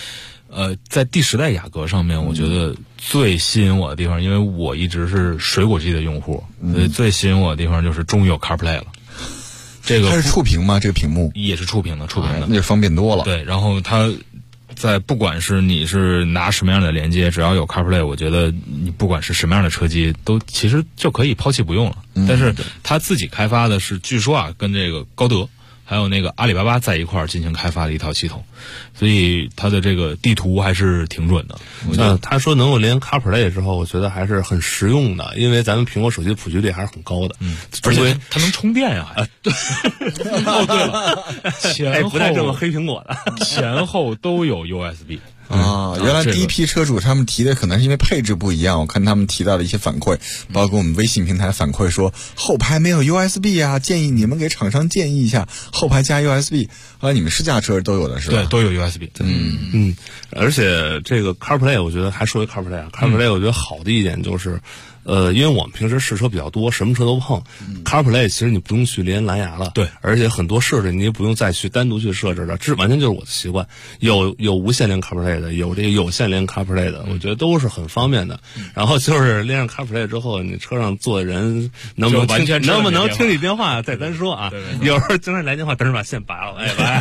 在第10代雅阁上面，我觉得最吸引我的地方，因为我一直是水果机的用户，所以最吸引我的地方就是终于有 CarPlay 了。这个它是触屏吗？这个屏幕也是触屏的， 那就方便多了。 对，然后它在不管是你是拿什么样的连接，只要有 CarPlay， 我觉得你不管是什么样的车机，都其实就可以抛弃不用了。但是它自己开发的是，据说啊，跟这个高德还有那个阿里巴巴在一块儿进行开发的一套系统，所以它的这个地图还是挺准的。 他说能够连 CarPlay 之后，我觉得还是很实用的，因为咱们苹果手机普及率还是很高的。 而且它能充电呀，对。哦，对了，前后不带这么黑苹果的， 前后都有 USB。 原来第一批车主他们提的可能是因为配置不一样，我看他们提到的一些反馈，包括我们微信平台反馈说后排没有 USB 啊，建议你们给厂商建议一下后排加 USB。后来你们试驾车都有的是吧？ 对，都有 USB。 而且这个 CarPlay 我觉得还说回 CarPlay 我觉得好的一点就是。因为我们平时试车比较多，什么车都碰。CarPlay 其实你不用去连蓝牙了， 对， 而且很多设置你也不用再去单独去设置了，这完全就是我的习惯。有无线连 CarPlay 的，有这个有线连 CarPlay 的，我觉得都是很方便的。然后就是连上 CarPlay 之后，你车上坐的人能不能听你电话再单说啊？ 对， 有时候经常来电话，等着把线拔了，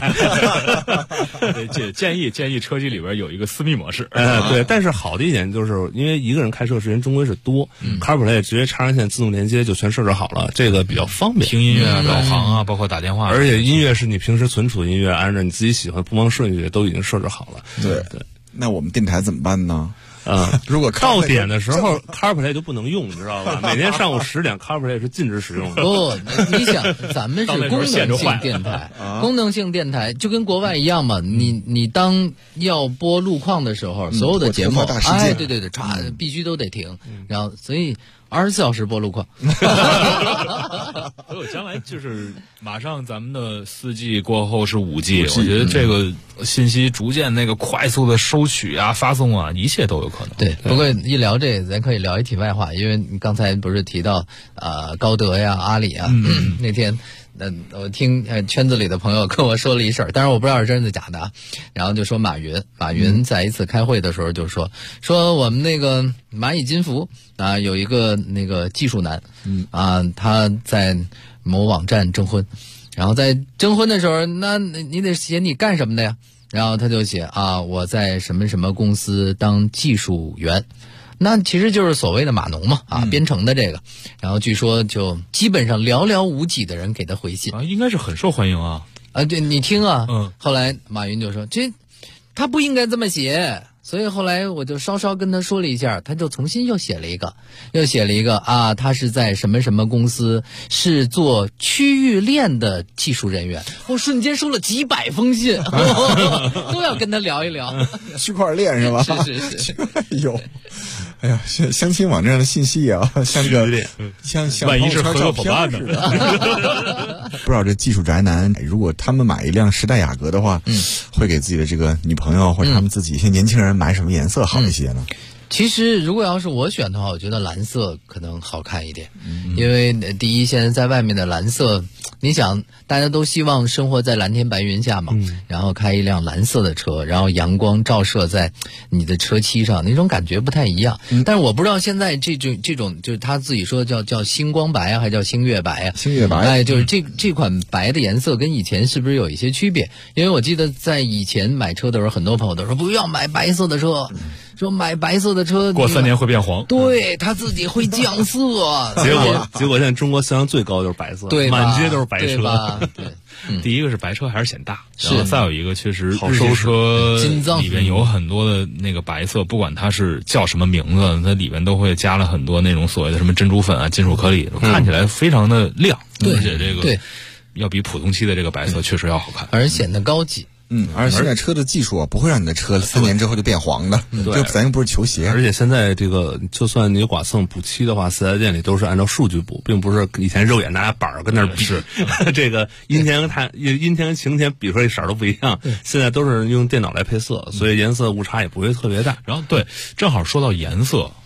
建议车机里边有一个私密模式。 对，但是好的一点就是因为一个人开车时间终归是多。CarPlay 直接插上线自动连接就全设置好了，这个比较方便。 听音乐啊、导航啊，包括打电话， 而且音乐是你平时存储的音乐，按照你自己喜欢的播放顺序都已经设置好了。 对，那我们电台怎么办呢？如果到点的时候 CarPlay 就不能用，你知道吧？每天上午10点 CarPlay 是禁止使用的。 不，你想，咱们是功能性电台，功能性电台就跟国外一样嘛。你当要播路况的时候，所有的节目，对，必须都得停，然后所以。24小时播路况， 所以将来就是马上咱们的4G 过后是5G，我觉得这个信息逐渐那个快速的收取啊、发送啊，一切都有可能。 对，不过一聊这个，咱可以聊一题外话，因为你刚才不是提到高德呀、阿里啊，那天。我听圈子里的朋友跟我说了一事儿，当然我不知道是真的假的啊。然后就说马云在一次开会的时候就说我们那个蚂蚁金服啊有一个那个技术男，他在某网站征婚，然后在征婚的时候，那你得写你干什么的呀？然后他就写我在什么什么公司当技术员。那其实就是所谓的码农嘛，编程的这个，然后据说就基本上寥寥无几的人给他回信应该是很受欢迎啊。 对，你听啊，后来马云就说他不应该这么写，所以后来我就稍稍跟他说了一下，他就重新又写了一个他是在什么什么公司是做区域链的技术人员，我瞬间收了几百封信，都要跟他聊一聊区块链是吧？ 是， 哎呀，相亲网站的信息啊，像这个像万一是合作伙伴似的。不知道这技术宅男，如果他们买一辆10代雅阁的话，会给自己的这个女朋友或者他们自己一些年轻人买什么颜色好一些呢？ 其实如果要是我选的话，我觉得蓝色可能好看一点，因为第一，现在在外面的蓝色，你想大家都希望生活在蓝天白云下嘛，然后开一辆蓝色的车，然后阳光照射在你的车漆上，那种感觉不太一样。但是我不知道现在这种就是他自己说叫星光白啊，还叫星月白啊？ 星月白， 就是这款白的颜色跟以前是不是有一些区别？因为我记得在以前买车的时候，很多朋友都说不要买白色的车。说买白色的车过3年会变黄， 对，它自己会降色。 结果现在中国销量最高就是白色， 对， 满街都是白车。 对，第一个是白车还是显大， 是， 然后再有一个确实好收车里边有很多的那个白色，不管它是叫什么名字，它里边都会加了很多那种所谓的什么珍珠粉啊、金属颗粒，看起来非常的亮，而且这个要比普通漆的这个白色确实要好看， 而显得高级。 而且现在车的技术啊，不会让你的车3年之后就变黄的，就咱又不是球鞋。 而且现在这个，就算你剐蹭补漆的话，4S店里都是按照数据补，并不是以前肉眼拿板儿跟那儿比。这个阴天跟晴天比出来色儿都不一样，现在都是用电脑来配色，所以颜色误差也不会特别大。 然后对，正好说到颜色，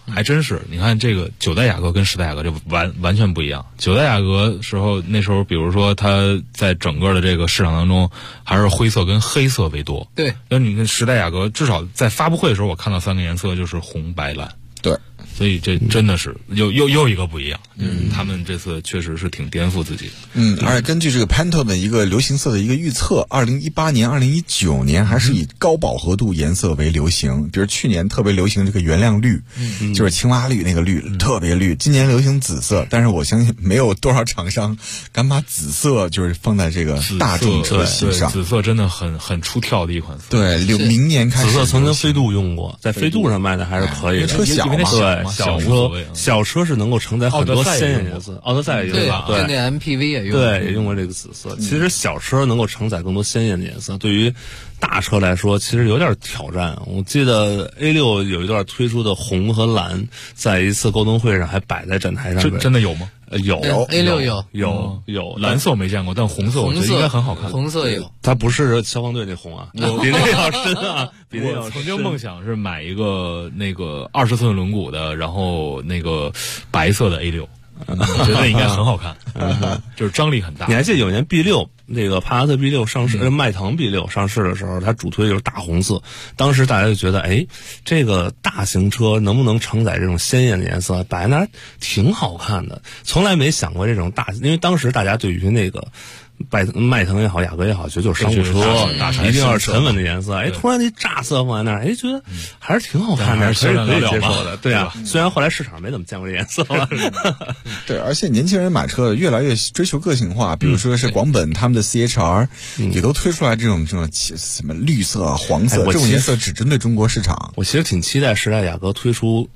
还真是。你看这个9代雅阁跟10代雅阁就完全不一样。9代雅阁那时候，比如说它在整个的这个市场当中，还是灰色跟黑色为多。 对， 那你看10代雅阁，至少在发布会的时候，我看到3个颜色就是红、白、蓝。 对， 所以这真的是又一个不一样。他们这次确实是挺颠覆自己的。 而且根据这个 Pantone 的一个流行色的一个预测，2018年、2019年还是以高饱和度颜色为流行。比如去年特别流行这个原谅绿，就是青蛙绿那个绿，特别绿。今年流行紫色，但是我相信没有多少厂商敢把紫色就是放在这个大众车型上。 紫色真的很出挑的一款色。 对，明年开始。 紫色曾经飞度用过，在飞度上卖的还是可以的。 车小嘛， 对，小车是能够承载很多鲜艳颜色。奥德赛也用过， 对，那 MPV 也用过， 对，也用过这个紫色。其实小车能够承载更多鲜艳的颜色，对于大车来说其实有点挑战。我记得 A6 有一段推出的红和蓝，在一次沟通会上还摆在展台上面。 真的有吗？ 有 A6 有， 蓝色我没见过，但红色我觉得应该很好看。 红色有， 它不是消防队那红啊，比那要深啊，比那要深。 我曾经梦想是买一个那个20寸轮毂的，然后那个白色的 A6。我觉得应该很好看，就是张力很大。 你还记得有年 B6 那个帕萨特 B6 上市，迈腾 B6 上市的时候，它主推就是大红色。当时大家就觉得，这个大型车能不能承载这种鲜艳的颜色，摆在那儿挺好看的。从来没想过这种因为当时大家对于那个迈腾也好，雅阁也好，觉得就是商务车，一定要是沉稳的颜色。突然那炸色放在那儿，觉得还是挺好看的，可以接受的。对啊，虽然后来市场没怎么见过这颜色了。 对，而且年轻人买车越来越追求个性化，比如说是广本他们的 CHR 也都推出来这种什么绿色、黄色这种颜色，只针对中国市场。 我其实挺期待10代雅阁推出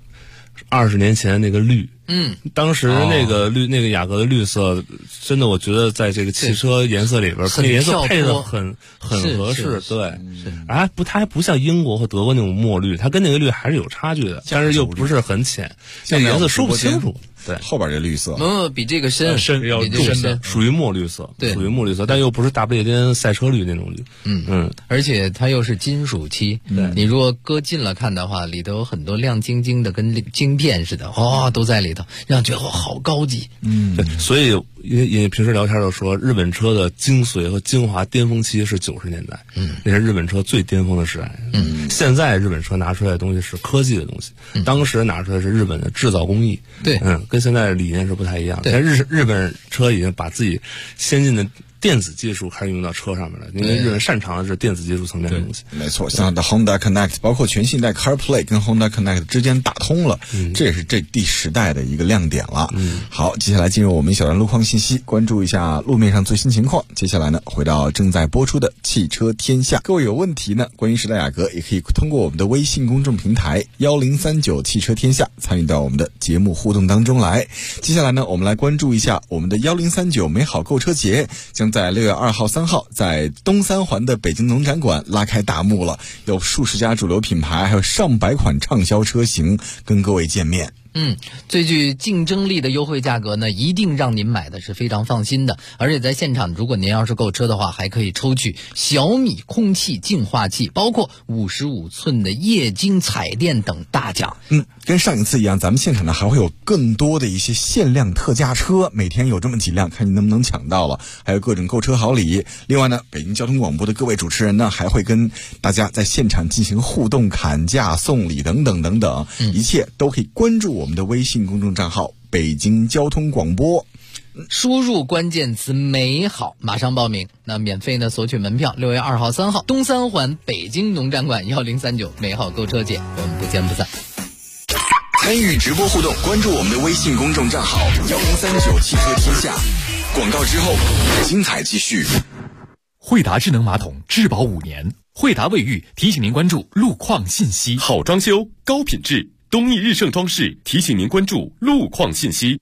20年前那个绿。当时那个那个雅阁的绿色，真的我觉得在这个汽车颜色里边，那颜色配的很合适。对，它还不像英国和德国那种墨绿，它跟那个绿还是有差距的，但是又不是很浅，那颜色说不清楚。对， 后边这绿色比这个深要重的，属于墨绿色， 对， 属于墨绿色，但又不是大不列颠赛车绿那种绿。 而且它又是金属漆，你如果搁近了看的话，里头有很多亮晶晶的，跟晶片似的，都在里头，让觉得好高级。 对，所以因为平时聊天就说，日本车的精髓和精华巅峰期是90年代，那是日本车最巅峰的时代。现在日本车拿出来的东西是科技的东西，当时拿出来是日本的制造工艺。 对， 跟现在的理念是不太一样的。日本车已经把自己先进的电子技术开始用到车上面了，因为日本擅长的是电子技术层面的东西。 没错，像的 Honda Connect， 包括全新一代 CarPlay 跟 Honda Connect 之间打通了，这也是这第10代的一个亮点了。好，接下来进入我们小段路况信息，关注一下路面上最新情况。接下来呢，回到正在播出的汽车天下。各位有问题呢，关于10代雅阁也可以通过我们的微信公众平台1039汽车天下参与到我们的节目互动当中来。接下来呢，我们来关注一下我们的1039美好购车节将在6月2号、3号在东三环的北京农展馆拉开大幕了，有数十家主流品牌，还有上百款畅销车型跟各位见面。 最具竞争力的优惠价格呢，一定让您买的是非常放心的。而且在现场，如果您要是购车的话，还可以抽取小米空气净化器，包括55寸的液晶彩电等大奖。 跟上一次一样，咱们现场呢还会有更多的一些限量特价车，每天有这么几辆，看你能不能抢到了，还有各种购车好礼。另外呢，北京交通广播的各位主持人呢，还会跟大家在现场进行互动、砍价、送礼等等等等，一切都可以关注我们的微信公众账号北京交通广播， 输入关键词美好，马上报名。那免费呢索取门票，6月2号、3号东三环北京农展馆1039美好购车节，我们不见不散。 参与直播互动，关注我们的微信公众账号1039汽车天下。广告之后，精彩继续。 惠达智能马桶质保5年，惠达卫浴提醒您关注路况信息。 好装修，高品质，东益日盛装饰提醒您关注路况信息。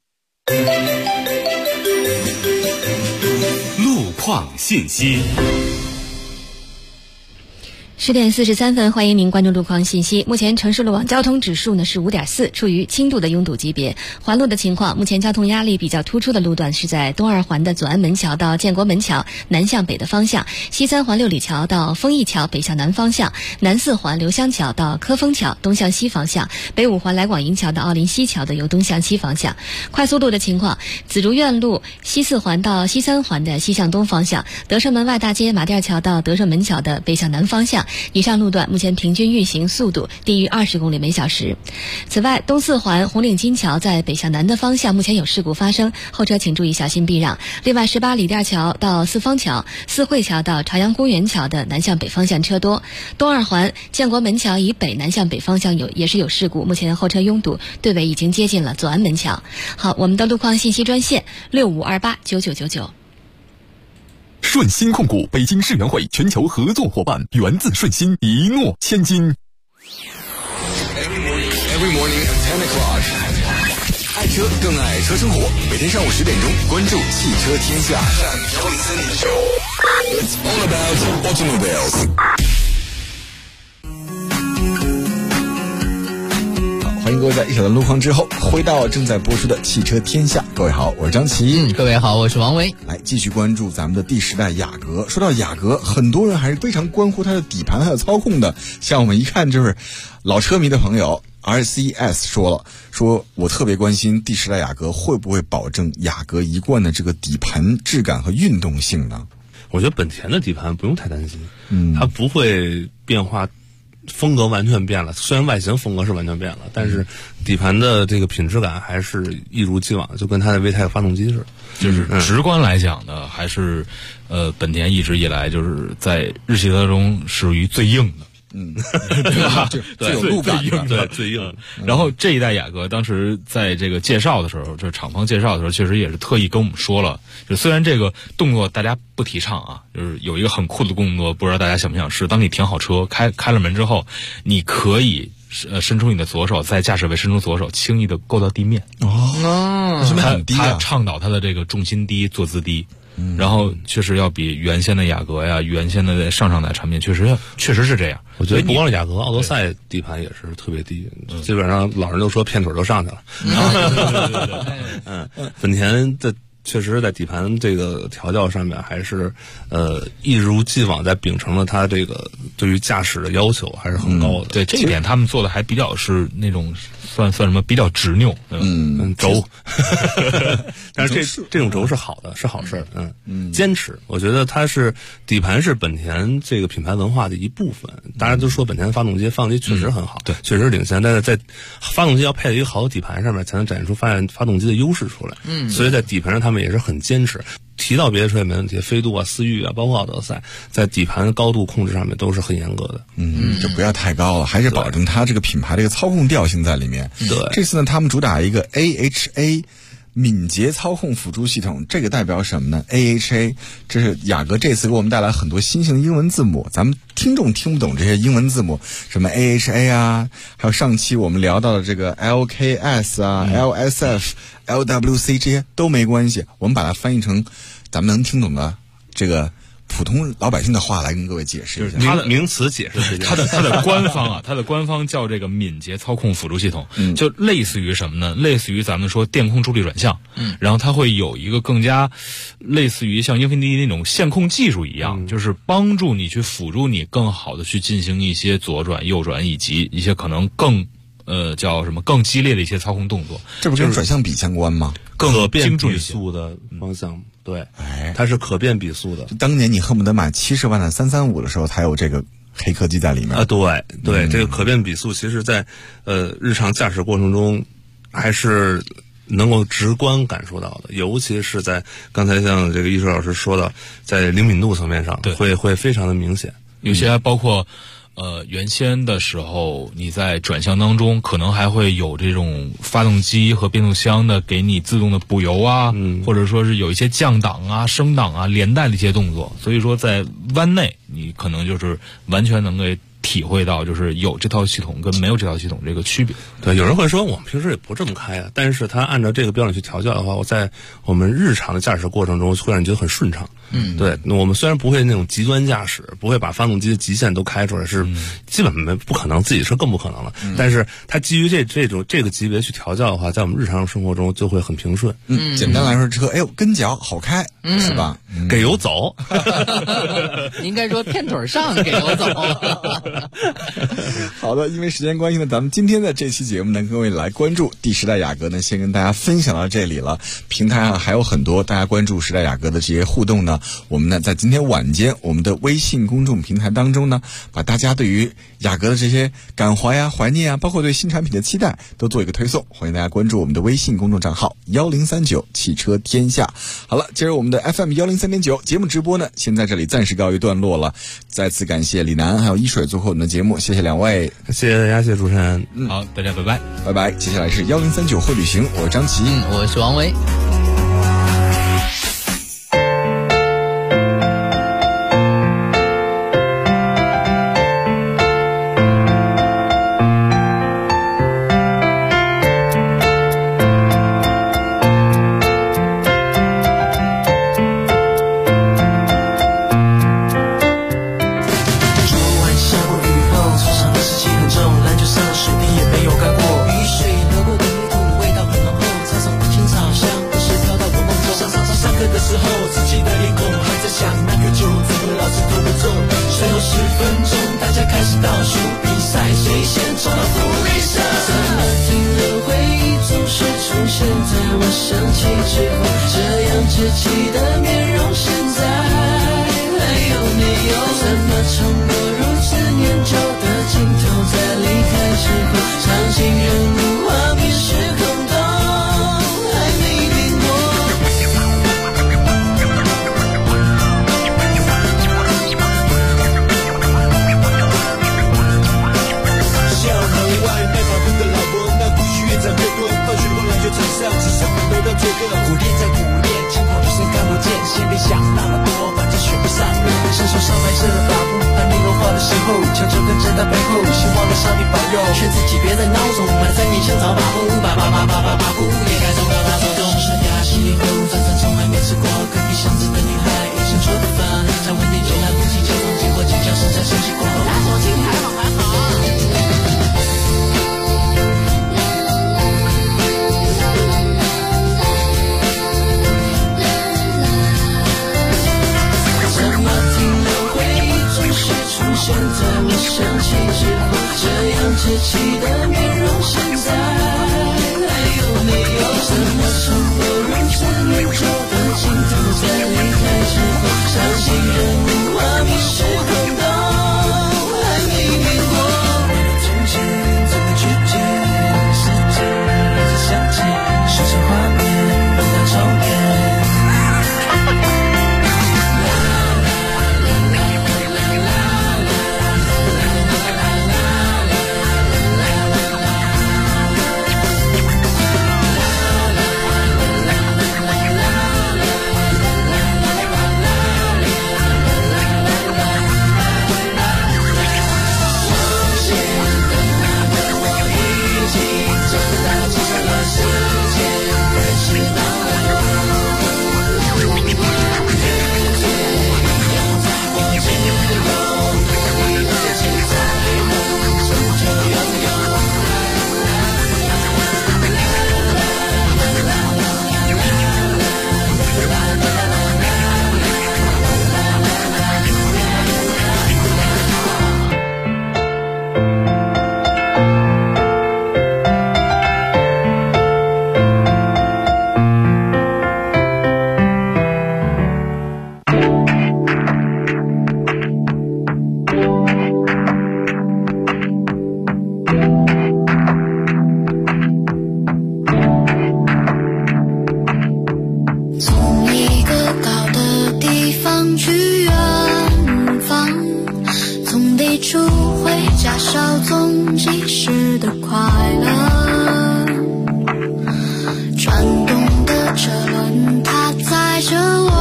路况信息。 10点43分，欢迎您关注路况信息。目前城市路网交通指数呢是5.4，处于轻度的拥堵级别。环路的情况，目前交通压力比较突出的路段是在东二环的左安门桥到建国门桥南向北的方向，西三环六里桥到丰益桥北向南方向，南四环刘香桥到科丰桥东向西方向，北五环来广营桥到奥林西桥的由东向西方向。快速路的情况，紫竹院路西四环到西三环的西向东方向，德胜门外大街马甸桥到德胜门桥的北向南方向。以上路段目前平均运行速度低于20公里每小时。此外，东四环红岭金桥在北向南的方向目前有事故发生，后车请注意小心避让。另外，18里店桥到四方桥、四惠桥到朝阳公园桥的南向北方向车多。东二环建国门桥以北南向北方向也是有事故，目前后车拥堵，队尾已经接近了左安门桥。好，我们的路况信息专线65289999。 顺鑫控股北京世园会全球合作伙伴，源自顺鑫，一诺千金。 Every morning at 10 o'clock， 爱车更爱车生活。每天上午10点钟，关注汽车天下。It's all about automobiles。 欢迎各位在一小段路况之后回到正在播出的汽车天下。各位好，我是张琪。 各位好，我是王维。 来继续关注咱们的第10代雅阁。说到雅阁，很多人还是非常关乎它的底盘还有操控的。像我们一看就是老车迷的朋友 RCS 说我特别关心第10代雅阁会不会保证雅阁一贯的这个底盘质感和运动性呢？ 我觉得本田的底盘不用太担心，它不会变化。风格完全变了，虽然外形风格是完全变了，但是底盘的这个品质感还是一如既往，就跟它的VTEC发动机似的。 就是直观来讲呢，还是本田一直以来就是在日系车中属于最硬的。对吧？ 最有路感的， 对，最硬。然后这一代雅阁当时在这个介绍的时候，就是厂方介绍的时候，确实也是特意跟我们说了，就虽然这个动作大家不提倡啊，就是有一个很酷的动作，不知道大家想不想试？当你停好车，开了门之后，你可以伸出你的左手，在驾驶位伸出左手，轻易的够到地面。他倡导他的这个重心低，坐姿低。然后确实要比原先的雅阁呀，原先的上代产品确实是这样。 我觉得不光是雅阁，奥德赛底盘也是特别低，基本上老人都说片腿都上去了。本田的确实在底盘这个调教上面还是一如既往在秉承了它这个对于驾驶的要求还是很高的。 对这一点他们做的还比较是那种算什么比较执拗，轴。但是这种轴是好的，是好事。坚持，我觉得它是底盘是本田这个品牌文化的一部分。大家都说本田发动机确实很好， 对， 确实领先，但是在发动机要配在一个好的底盘上面，才能展现出发动机的优势出来。所以在底盘上他们也是很坚持。提到别的车也没问题，飞度啊、思域啊，包括奥德赛，在底盘高度控制上面都是很严格的。 就不要太高了，还是保证它这个品牌这个操控调性在里面。 对， 这次呢，他们主打一个 AHA 敏捷操控辅助系统，这个代表什么呢 ？AHA 这是雅阁这次给我们带来很多新型的英文字母，咱们听众听不懂这些英文字母，什么 AHA 啊，还有上期我们聊到的这个 LKS 啊、LSF、LWC 这些都没关系，我们把它翻译成咱们能听懂的这个普通老百姓的话来跟各位解释一下。 它的名词解释它的官方啊，它的官方叫这个敏捷操控辅助系统，就类似于什么呢？类似于咱们说电控助力转向，然后它会有一个更加类似于像英菲尼迪那种线控技术一样，就是帮助你去辅助你更好的去进行一些左转、右转以及一些可能更叫什么更激烈的一些操控动作。 这不跟转向比相关吗？ 可变比速的方向。对，它是可变比速的。 当年你恨不得买70万的335的时候才有这个黑科技在里面啊。对，这个可变比速其实在日常驾驶过程中还是能够直观感受到的，尤其是在刚才像这个易硕老师说的，在灵敏度层面上会非常的明显。 有些还包括原先的时候，你在转向当中可能还会有这种发动机和变速箱的给你自动的补油啊，或者说是有一些降档啊、升档啊连带的一些动作。所以说在弯内，你可能就是完全能够体会到就是有这套系统跟没有这套系统这个区别。 对，有人会说我们平时也不这么开啊，但是他按照这个标准去调教的话，我在我们日常的驾驶过程中会让你觉得很顺畅。对，那我们虽然不会那种极端驾驶，不会把发动机的极限都开出来，是基本不可能，自己车更不可能了。但是它基于这个级别去调教的话，在我们日常生活中就会很平顺。 简单来说，车跟脚好开，是吧？ 给油走。 你应该说天腿上给油走。 好的，因为时间关系呢，咱们今天的这期节目呢，各位来关注第10代雅阁呢，先跟大家分享到这里了。平台上还有很多大家关注10代雅阁的这些互动呢，我们呢在今天晚间我们的微信公众平台当中呢，把大家对于雅阁的这些感怀呀、怀念啊，包括对新产品的期待都做一个推送。欢迎大家关注我们的微信公众账号1039汽车天下。好了，接着我们的 FM 103.9节目直播呢，先在这里暂时告一段落了。再次感谢李楠还有一水做客我们的节目，谢谢两位， 谢谢大家，谢谢主持人。 好，大家拜拜， 拜拜。接下来是1039会旅行，我是张琪， 我是王维。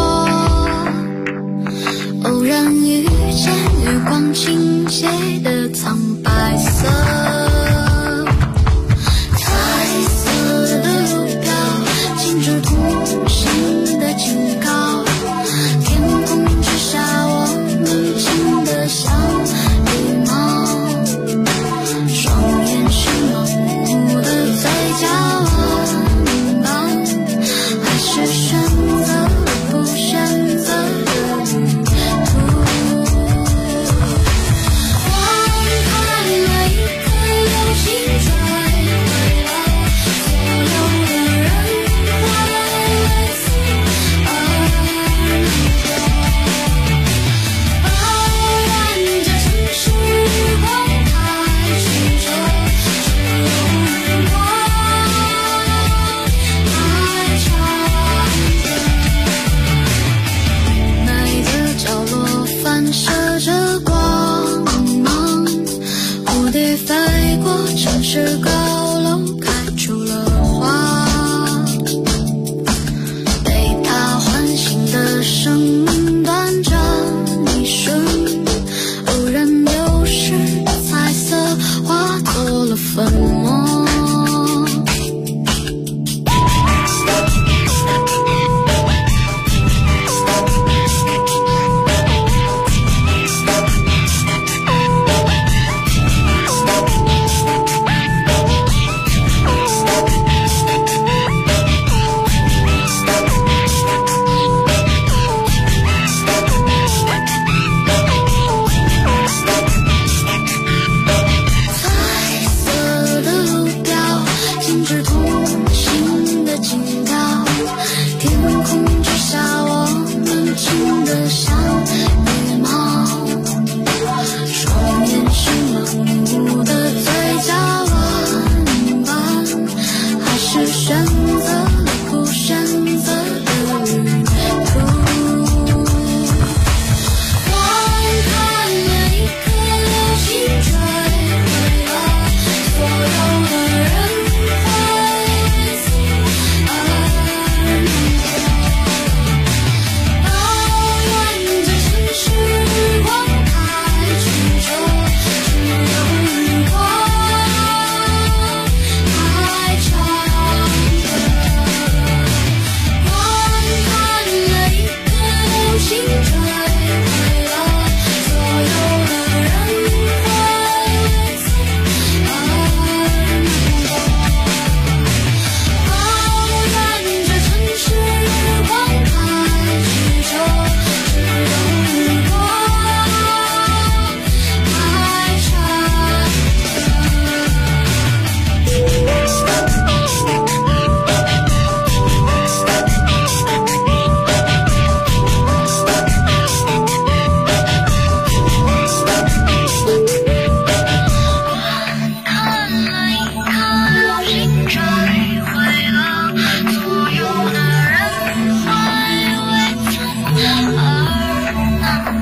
偶然遇见月光倾泻的苍白色，彩色的路标，禁止同行的警告。天空之下，我们轻得像羽毛，双眼是盲目的嘴角温饱，还是选择了不选择的旅途。望看了一颗流星坠毁了所有的人，我们为此而抱怨这城市日光太曲折，只有日光太长着。美的角落反射着光芒，蝴蝶飞过城市高楼，开出了花。被它唤醒的生命短暂一瞬，偶然流逝，彩色化作了粉末。彩色的路标，禁止同行的警告。天空之下，我们轻得像羽毛，双眼是盲目的嘴角温饱，还是选择了不选择的旅途。望看了一颗流星坠毁了所有的人，为此而抱怨这城市日光太曲折，只有日光太长着。望看了一颗流星坠毁了所有的人，为此而抱怨这城市日光太曲折，只有日光太长看了一颗流星坠毁了所有的人，会为此而难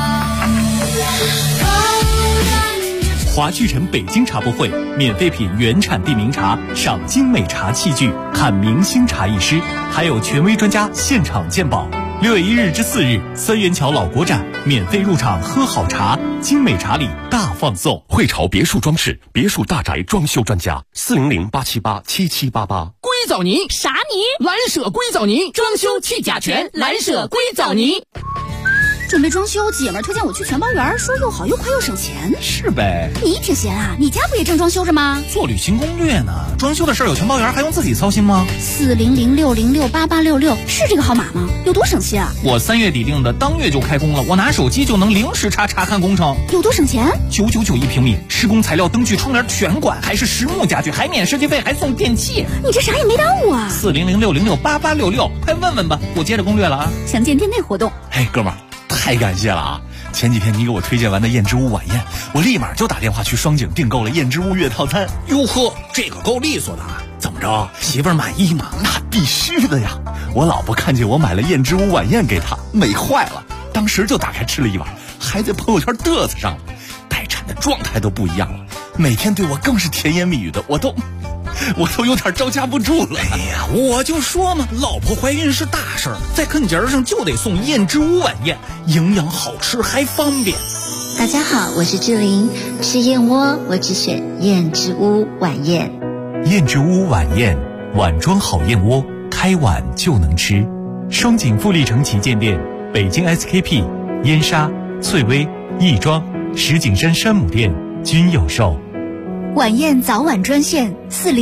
过。 华聚城北京茶博会，免费品原产地名茶，赏精美茶器具，看明星茶艺师，还有权威专家现场鉴宝。6月1日至4日，三元桥老国展，免费入场喝好茶，精美茶礼大放送。 汇潮别墅装饰，别墅大宅装修专家，400-878-7788。 硅藻泥啥泥？蓝舍硅藻泥，装修去甲醛，蓝舍硅藻泥。 准备装修，姐们儿推荐我去全包园，说又好又快又省钱。 是呗。 你挺闲啊？你家不也正装修着吗？ 做旅行攻略呢。装修的事儿有全包园，还用自己操心吗 ？400-606-8866是这个号码吗？有多省心啊？ 我3月底定的，当月就开工了。我拿手机就能零时查看工程。 有多省钱 ？999一平米，施工材料、灯具、窗帘全管，还是实木家具，还免设计费，还送电器。 你这啥也没耽误啊 ！400-606-8866，快问问吧。我接着攻略了啊。 详见店内活动。 嘿，哥们儿，太感谢了啊！前几天你给我推荐完的燕之屋晚宴，我立马就打电话去双井订购了燕之屋月套餐。 哟呵，这个够利索的。怎么着，媳妇儿满意吗？ 那必须的呀！我老婆看见我买了燕之屋晚宴给她，美坏了，当时就打开吃了一碗，还在朋友圈嘚瑟上了。待产的状态都不一样了，每天对我更是甜言蜜语的，我都有点招架不住了。 哎呀，我就说嘛，老婆怀孕是大事儿，在啃节上就得送燕之屋晚宴，营养好吃还方便。 大家好，我是志玲。吃燕窝，我只选燕之屋晚宴。 燕之屋晚宴，碗装好燕窝，开碗就能吃。双井富力城旗舰店、北京 SKP、燕莎、翠微、亦庄、石景山山姆店均有售。 晚宴早晚专线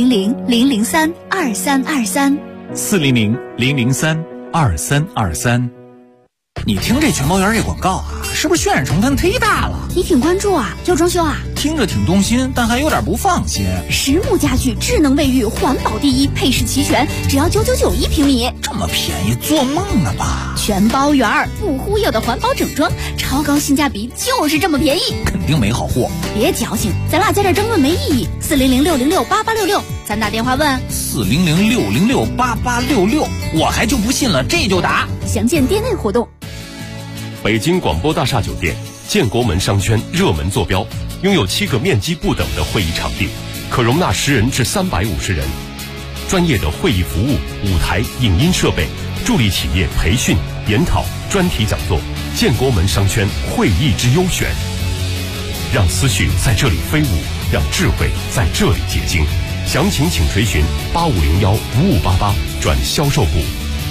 400-003-2323。 你听这全包园这广告啊，是不是渲染成分忒大了？ 你挺关注啊，要装修啊？ 听着挺动心，但还有点不放心。 实木家具，智能卫浴，环保第一，配饰齐全，只要999一平米。 这么便宜，做梦呢吧？ 全包园不忽悠的环保整装，超高性价比，就是这么便宜。 肯定没好货。 别矫情，咱俩在这争论没意义。400-606-8866，咱打电话问。 400-606-8866，我还就不信了，这就打。 详见店内活动。 北京广播大厦酒店建国门商圈热门坐标，拥有7个面积不等的会议场地，可容纳10人至350人。专业的会议服务、舞台、影音设备，助力企业培训、研讨、专题讲座。建国门商圈会议之优选，让思绪在这里飞舞，让智慧在这里结晶。详情请垂询8501-5588转销售部。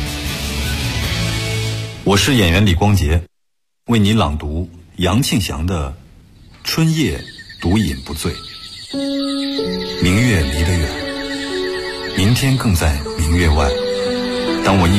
我是演员李光洁，为你朗读杨庆祥的《春夜独饮不醉》。明月离得远，明天更在明月外。当我一